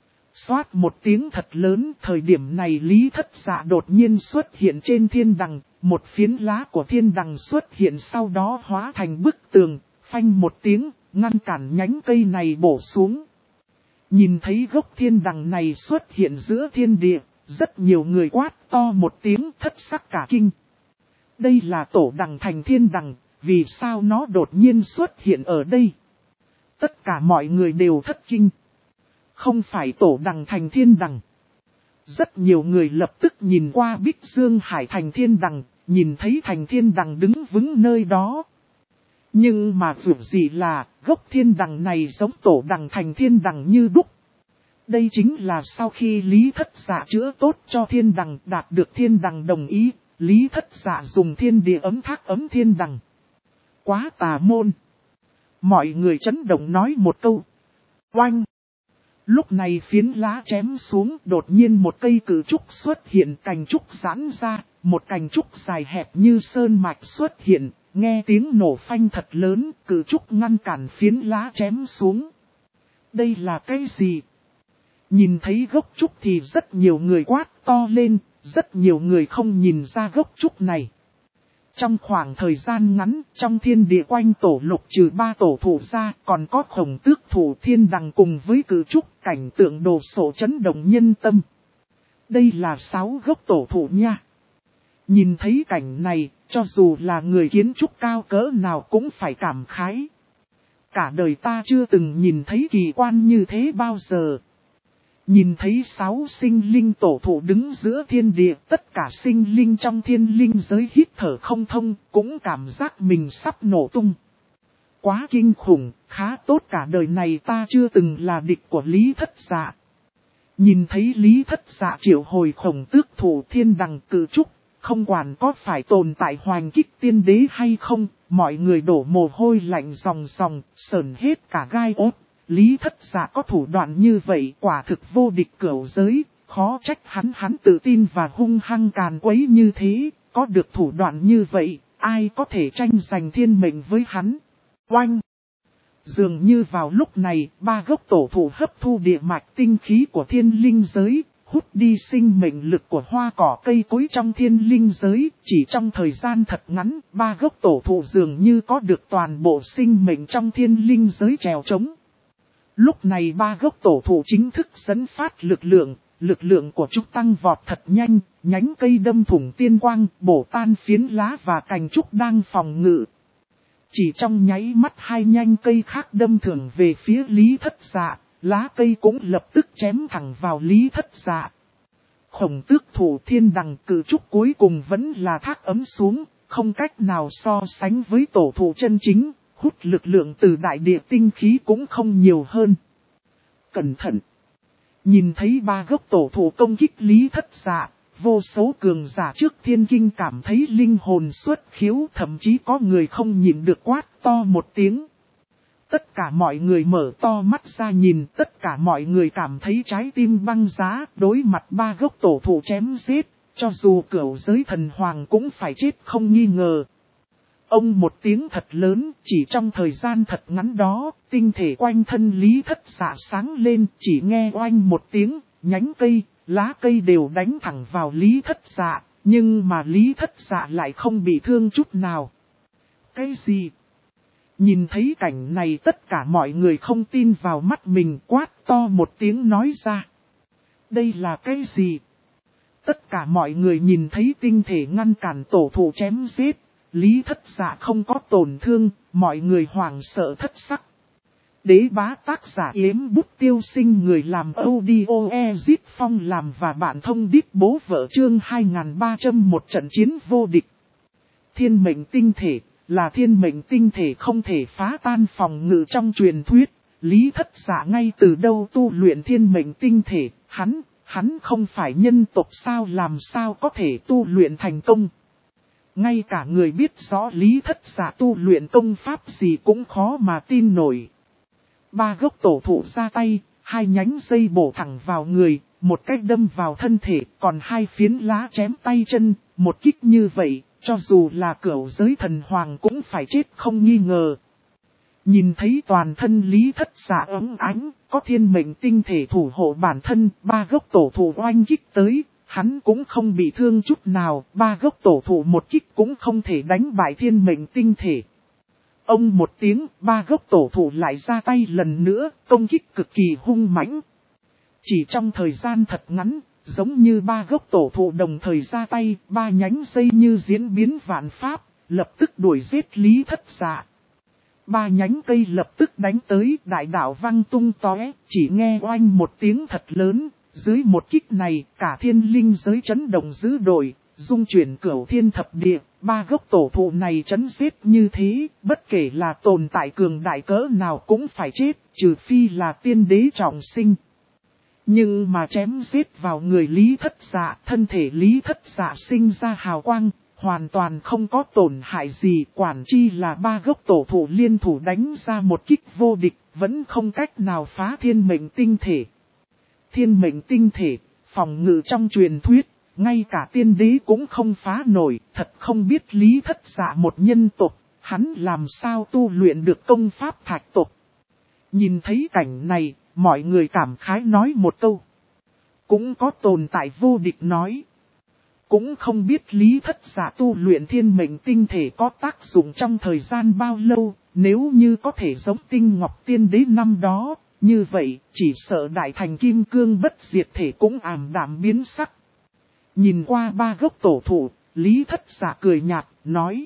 [SPEAKER 1] Xoát một tiếng thật lớn, thời điểm này Lý Thất Dạ đột nhiên xuất hiện trên thiên đằng, một phiến lá của thiên đằng xuất hiện sau đó hóa thành bức tường, phanh một tiếng, ngăn cản nhánh cây này bổ xuống. Nhìn thấy gốc thiên đằng này xuất hiện giữa thiên địa, rất nhiều người quát to một tiếng thất sắc cả kinh. Đây là tổ đằng thành thiên đằng, vì sao nó đột nhiên xuất hiện ở đây? Tất cả mọi người đều thất kinh. Không phải tổ đằng thành thiên đằng. Rất nhiều người lập tức nhìn qua Bích Dương Hải thành thiên đằng, nhìn thấy thành thiên đằng đứng vững nơi đó. Nhưng mà dù gì là, gốc thiên đằng này giống tổ đằng thành thiên đằng như đúc. Đây chính là sau khi Lý Thất Dạ chữa tốt cho thiên đằng đạt được thiên đằng đồng ý, Lý Thất Dạ dùng thiên địa ấm thác ấm thiên đằng. Quá tà môn. Mọi người chấn động nói một câu. Oanh! Lúc này phiến lá chém xuống, đột nhiên một cây cử trúc xuất hiện, cành trúc giãn ra, một cành trúc dài hẹp như sơn mạch xuất hiện, nghe tiếng nổ phanh thật lớn, cử trúc ngăn cản phiến lá chém xuống. Đây là cái gì? Nhìn thấy gốc trúc thì rất nhiều người quát to lên, rất nhiều người không nhìn ra gốc trúc này. Trong khoảng thời gian ngắn, trong thiên địa quanh tổ lục trừ 3 tổ thụ ra, còn có Khổng Tước thủ thiên đằng cùng với cử trúc, cảnh tượng đồ sộ chấn động nhân tâm. Đây là 6 gốc tổ thụ nha. Nhìn thấy cảnh này, cho dù là người kiến trúc cao cỡ nào cũng phải cảm khái. Cả đời ta chưa từng nhìn thấy kỳ quan như thế bao giờ. Nhìn thấy 6 sinh linh tổ thụ đứng giữa thiên địa, tất cả sinh linh trong thiên linh giới hít thở không thông, cũng cảm giác mình sắp nổ tung. Quá kinh khủng, khá tốt, cả đời này ta chưa từng là địch của Lý Thất Dạ. Nhìn thấy Lý Thất Dạ triệu hồi Khổng Tước thủ thiên đằng cử trúc, không quản có phải tồn tại hoành kích tiên đế hay không, mọi người đổ mồ hôi lạnh ròng ròng, sởn hết cả gai ốt. Lý Thất Dạ có thủ đoạn như vậy quả thực vô địch cửu giới, khó trách hắn tự tin và hung hăng càn quấy như thế, có được thủ đoạn như vậy, ai có thể tranh giành thiên mệnh với hắn. Oanh! Dường như vào lúc này, 3 gốc tổ thụ hấp thu địa mạch tinh khí của thiên linh giới, hút đi sinh mệnh lực của hoa cỏ cây cối trong thiên linh giới, chỉ trong thời gian thật ngắn, 3 gốc tổ thụ dường như có được toàn bộ sinh mệnh trong thiên linh giới trèo trống. Lúc này 3 gốc tổ thụ chính thức dẫn phát lực lượng của chúng tăng vọt thật nhanh, nhánh cây đâm thủng tiên quang, bổ tan phiến lá và cành trúc đang phòng ngự. Chỉ trong nháy mắt 2 nhánh cây khác đâm thẳng về phía Lý Thất Dạ, lá cây cũng lập tức chém thẳng vào Lý Thất Dạ. Khổng Tước thủ thiên đằng cử trúc cuối cùng vẫn là thác ấm xuống, không cách nào so sánh với tổ thụ chân chính. Hút lực lượng từ đại địa tinh khí cũng không nhiều hơn. Cẩn thận! Nhìn thấy 3 gốc tổ thụ công kích Lý Thất Dạ, vô số cường giả trước thiên kinh cảm thấy linh hồn xuất khiếu, thậm chí có người không nhìn được quát to một tiếng. Tất cả mọi người mở to mắt ra nhìn, tất cả mọi người cảm thấy trái tim băng giá, đối mặt 3 gốc tổ thụ chém giết, cho dù cửu giới thần hoàng cũng phải chết không nghi ngờ. Ông một tiếng thật lớn, chỉ trong thời gian thật ngắn đó, tinh thể quanh thân Lý Thất Dạ sáng lên, chỉ nghe oanh một tiếng, nhánh cây, lá cây đều đánh thẳng vào Lý Thất Dạ, nhưng mà Lý Thất Dạ lại không bị thương chút nào. Cái gì? Nhìn thấy cảnh này tất cả mọi người không tin vào mắt mình, quát to một tiếng nói ra. Đây là cái gì? Tất cả mọi người nhìn thấy tinh thể ngăn cản tổ thụ chém giết. Lý Thất Dạ không có tổn thương, mọi người hoảng sợ thất sắc. Đế bá tác giả Yếm Bút Tiêu Sinh, người làm audio Ezip Phong làm và bạn thông đít bố vợ chương 2301 trận chiến vô địch. Thiên mệnh tinh thể, là thiên mệnh tinh thể không thể phá tan phòng ngự trong truyền thuyết. Lý Thất Dạ ngay từ đâu tu luyện thiên mệnh tinh thể, hắn không phải nhân tộc sao, làm sao có thể tu luyện thành công. Ngay cả người biết rõ Lý Thất Dạ tu luyện công pháp gì cũng khó mà tin nổi. 3 gốc tổ thụ ra tay, 2 nhánh dây bổ thẳng vào người, một cách đâm vào thân thể, còn 2 phiến lá chém tay chân, một kích như vậy, cho dù là cửu giới thần hoàng cũng phải chết không nghi ngờ. Nhìn thấy toàn thân Lý Thất Dạ ấm ánh, có thiên mệnh tinh thể thủ hộ bản thân, ba gốc tổ thụ oanh kích tới, hắn cũng không bị thương chút nào, ba gốc tổ thụ một kích cũng không thể đánh bại thiên mệnh tinh thể. Ông một tiếng, ba gốc tổ thụ lại ra tay lần nữa, công kích cực kỳ hung mãnh. Chỉ trong thời gian thật ngắn, giống như ba gốc tổ thụ đồng thời ra tay, ba nhánh dây như diễn biến vạn pháp, lập tức đuổi giết Lý Thất Dạ. Ba nhánh cây lập tức đánh tới, đại đạo văng tung tóe, chỉ nghe oanh một tiếng thật lớn, dưới một kích này, cả thiên linh giới chấn động dữ dội, dung chuyển cửu thiên thập địa, ba gốc tổ thụ này chấn giết như thế, bất kể là tồn tại cường đại cỡ nào cũng phải chết, trừ phi là tiên đế trọng sinh. Nhưng mà chém giết vào người Lý Thất Dạ, thân thể Lý Thất Dạ sinh ra hào quang, hoàn toàn không có tổn hại gì, quản chi là ba gốc tổ thụ liên thủ đánh ra một kích vô địch, vẫn không cách nào phá thiên mệnh tinh thể. Thiên mệnh tinh thể, phòng ngự trong truyền thuyết, ngay cả tiên đế cũng không phá nổi, thật không biết Lý Thất Dạ một nhân tộc, hắn làm sao tu luyện được công pháp thạch tộc. Nhìn thấy cảnh này, mọi người cảm khái nói một câu. Cũng có tồn tại vô địch nói. Cũng không biết Lý Thất Dạ tu luyện thiên mệnh tinh thể có tác dụng trong thời gian bao lâu, nếu như có thể giống Tinh Ngọc Tiên Đế năm đó, như vậy chỉ sợ đại thành kim cương bất diệt thể cũng ảm đạm biến sắc. Nhìn qua ba gốc tổ thụ, Lý Thất Dạ cười nhạt, nói.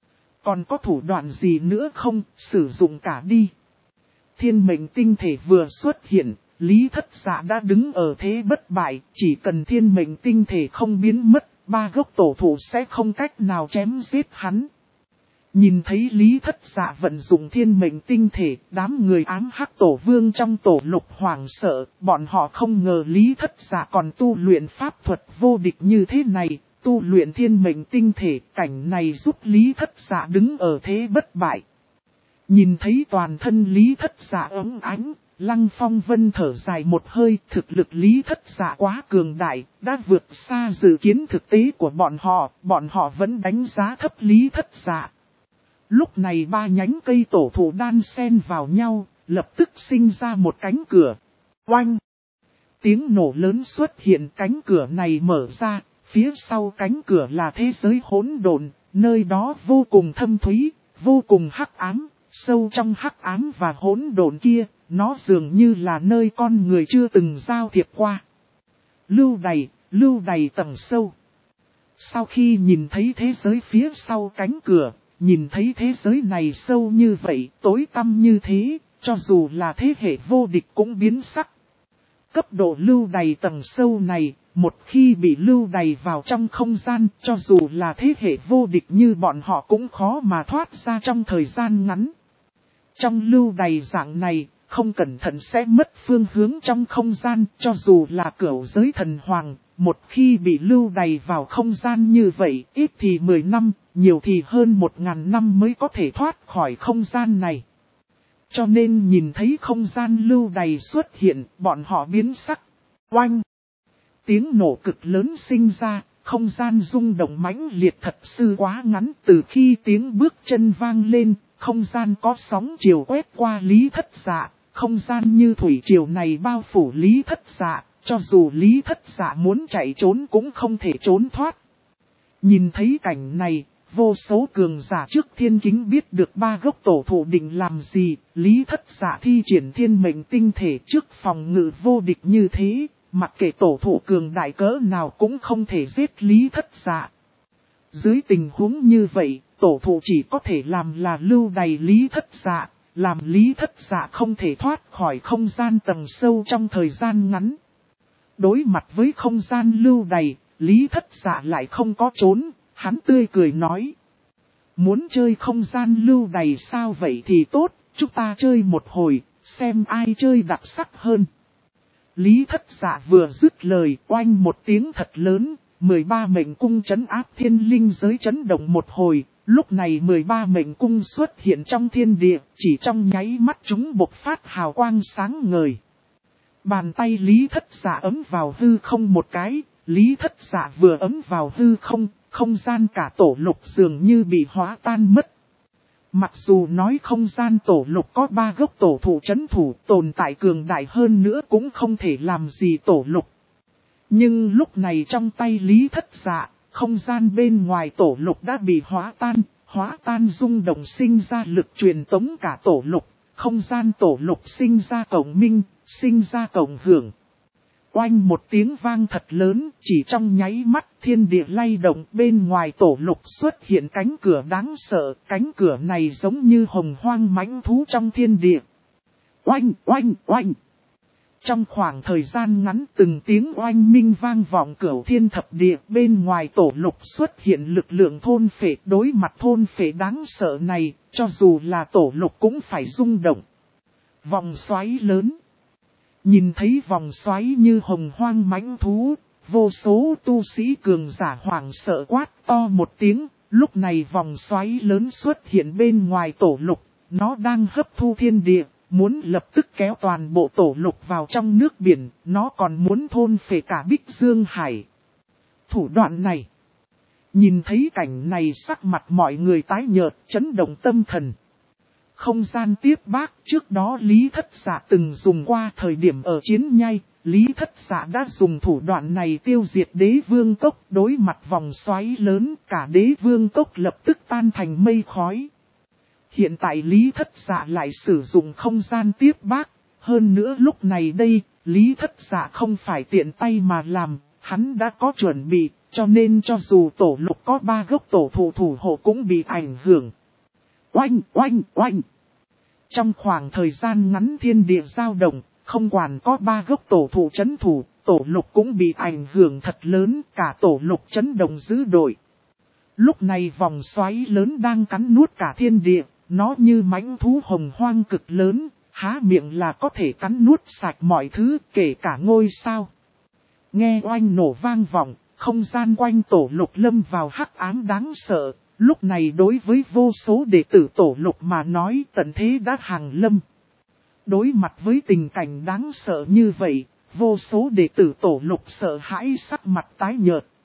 [SPEAKER 1] Còn có thủ đoạn gì nữa không, sử dụng cả đi. Thiên mệnh tinh thể vừa xuất hiện, Lý Thất Dạ đã đứng ở thế bất bại, chỉ cần thiên mệnh tinh thể không biến mất, ba gốc tổ thụ sẽ không cách nào chém giết hắn. Nhìn thấy Lý Thất Dạ vận dụng thiên mệnh tinh thể, đám người ám hắc tổ vương trong tổ lục hoảng sợ, bọn họ không ngờ Lý Thất Dạ còn tu luyện pháp thuật vô địch như thế này, tu luyện thiên mệnh tinh thể, cảnh này giúp Lý Thất Dạ đứng ở thế bất bại. Nhìn thấy toàn thân Lý Thất Dạ ấm ánh, Lăng Phong Vân thở dài một hơi, thực lực Lý Thất Dạ quá cường đại, đã vượt xa dự kiến thực tế của bọn họ vẫn đánh giá thấp Lý Thất Dạ. Lúc này ba nhánh cây tổ thụ đan xen vào nhau, lập tức sinh ra một cánh cửa. Oanh! Tiếng nổ lớn xuất hiện, cánh cửa này mở ra, phía sau cánh cửa là thế giới hỗn độn, nơi đó vô cùng thâm thúy, vô cùng hắc ám, sâu trong hắc ám và hỗn độn kia, nó dường như là nơi con người chưa từng giao thiệp qua. Lưu đày tầng sâu. Sau khi nhìn thấy thế giới phía sau cánh cửa, nhìn thấy thế giới này sâu như vậy, tối tăm như thế, cho dù là thế hệ vô địch cũng biến sắc. Cấp độ lưu đày tầng sâu này, một khi bị lưu đày vào trong không gian, cho dù là thế hệ vô địch như bọn họ cũng khó mà thoát ra trong thời gian ngắn. Trong lưu đày dạng này, không cẩn thận sẽ mất phương hướng trong không gian, cho dù là cửu giới thần hoàng, một khi bị lưu đày vào không gian như vậy, ít thì 10 năm, nhiều thì hơn 1000 năm mới có thể thoát khỏi không gian này. Cho nên nhìn thấy không gian lưu đày xuất hiện, bọn họ biến sắc. Oanh! Tiếng nổ cực lớn sinh ra, không gian rung động mãnh liệt thật sự quá ngắn. Từ khi tiếng bước chân vang lên, không gian có sóng chiều quét qua Lý Thất Dạ. Không gian như thủy triều này bao phủ Lý Thất Dạ, cho dù Lý Thất Dạ muốn chạy trốn cũng không thể trốn thoát. Nhìn thấy cảnh này, vô số cường giả trước thiên kính biết được ba gốc tổ thụ định làm gì, Lý Thất Dạ thi triển thiên mệnh tinh thể trước phòng ngự vô địch như thế, mặc kệ tổ thụ cường đại cỡ nào cũng không thể giết Lý Thất Dạ. Dưới tình huống như vậy, tổ thụ chỉ có thể làm là lưu đày Lý Thất Dạ, làm Lý Thất Dạ không thể thoát khỏi không gian tầng sâu trong thời gian ngắn. Đối mặt với không gian lưu đày, Lý Thất Dạ lại không có trốn, hắn tươi cười nói. Muốn chơi không gian lưu đày sao vậy thì tốt, chúng ta chơi một hồi, xem ai chơi đặc sắc hơn. Lý Thất Dạ vừa dứt lời, oanh một tiếng thật lớn, 13 mệnh cung trấn áp thiên linh giới chấn động một hồi. Lúc này 13 mệnh cung xuất hiện trong thiên địa, chỉ trong nháy mắt chúng bộc phát hào quang sáng ngời. Bàn tay Lý Thất Dạ ấm vào hư không một cái, Lý Thất Dạ vừa ấm vào hư không, không gian cả tổ lục dường như bị hóa tan mất. Mặc dù nói không gian tổ lục có 3 gốc tổ thụ trấn thủ tồn tại cường đại hơn nữa cũng không thể làm gì tổ lục. Nhưng lúc này trong tay Lý Thất Dạ, không gian bên ngoài tổ lục đã bị hóa tan rung động sinh ra lực truyền tống cả tổ lục, không gian tổ lục sinh ra cộng minh, sinh ra cộng hưởng. Oanh một tiếng vang thật lớn, chỉ trong nháy mắt thiên địa lay động bên ngoài tổ lục xuất hiện cánh cửa đáng sợ, cánh cửa này giống như hồng hoang mãnh thú trong thiên địa. Oanh, oanh, oanh. Trong khoảng thời gian ngắn từng tiếng oanh minh vang vọng cửu thiên thập địa bên ngoài tổ lục xuất hiện lực lượng thôn phệ đối mặt thôn phệ đáng sợ này, cho dù là tổ lục cũng phải rung động. Vòng xoáy lớn. Nhìn thấy vòng xoáy như hồng hoang mãnh thú, vô số tu sĩ cường giả hoảng sợ quát to một tiếng, lúc này vòng xoáy lớn xuất hiện bên ngoài tổ lục, nó đang hấp thu thiên địa, muốn lập tức kéo toàn bộ tổ lục vào trong nước biển, nó còn muốn thôn phệ cả Bích Dương Hải. Thủ đoạn này, nhìn thấy cảnh này sắc mặt mọi người tái nhợt, chấn động tâm thần. Không gian tiếp bác, trước đó Lý Thất Dạ từng dùng qua thời điểm ở chiến nhai, Lý Thất Dạ đã dùng thủ đoạn này tiêu diệt đế vương cốc, đối mặt vòng xoáy lớn, cả đế vương cốc lập tức tan thành mây khói. Hiện tại Lý Thất Dạ lại sử dụng không gian tiếp bác, hơn nữa lúc này đây, Lý Thất Dạ không phải tiện tay mà làm, hắn đã có chuẩn bị, cho nên cho dù tổ lục có 3 gốc tổ thụ thủ hộ cũng bị ảnh hưởng. Oanh, oanh, oanh. Trong khoảng thời gian ngắn thiên địa dao động, không quản có 3 gốc tổ thụ trấn thủ, tổ lục cũng bị ảnh hưởng thật lớn, cả tổ lục chấn động dữ dội. Lúc này vòng xoáy lớn đang cắn nuốt cả thiên địa, nó như mãnh thú hồng hoang cực lớn, há miệng là có thể cắn nuốt sạch mọi thứ, kể cả ngôi sao. Nghe oanh nổ vang vọng, không gian quanh tổ lục lâm vào hắc ám đáng sợ. Lúc này đối với vô số đệ tử tổ lục mà nói tận thế đã hàng lâm. Đối mặt với tình cảnh đáng sợ như vậy, vô số đệ tử tổ lục sợ hãi sắc mặt tái nhợt.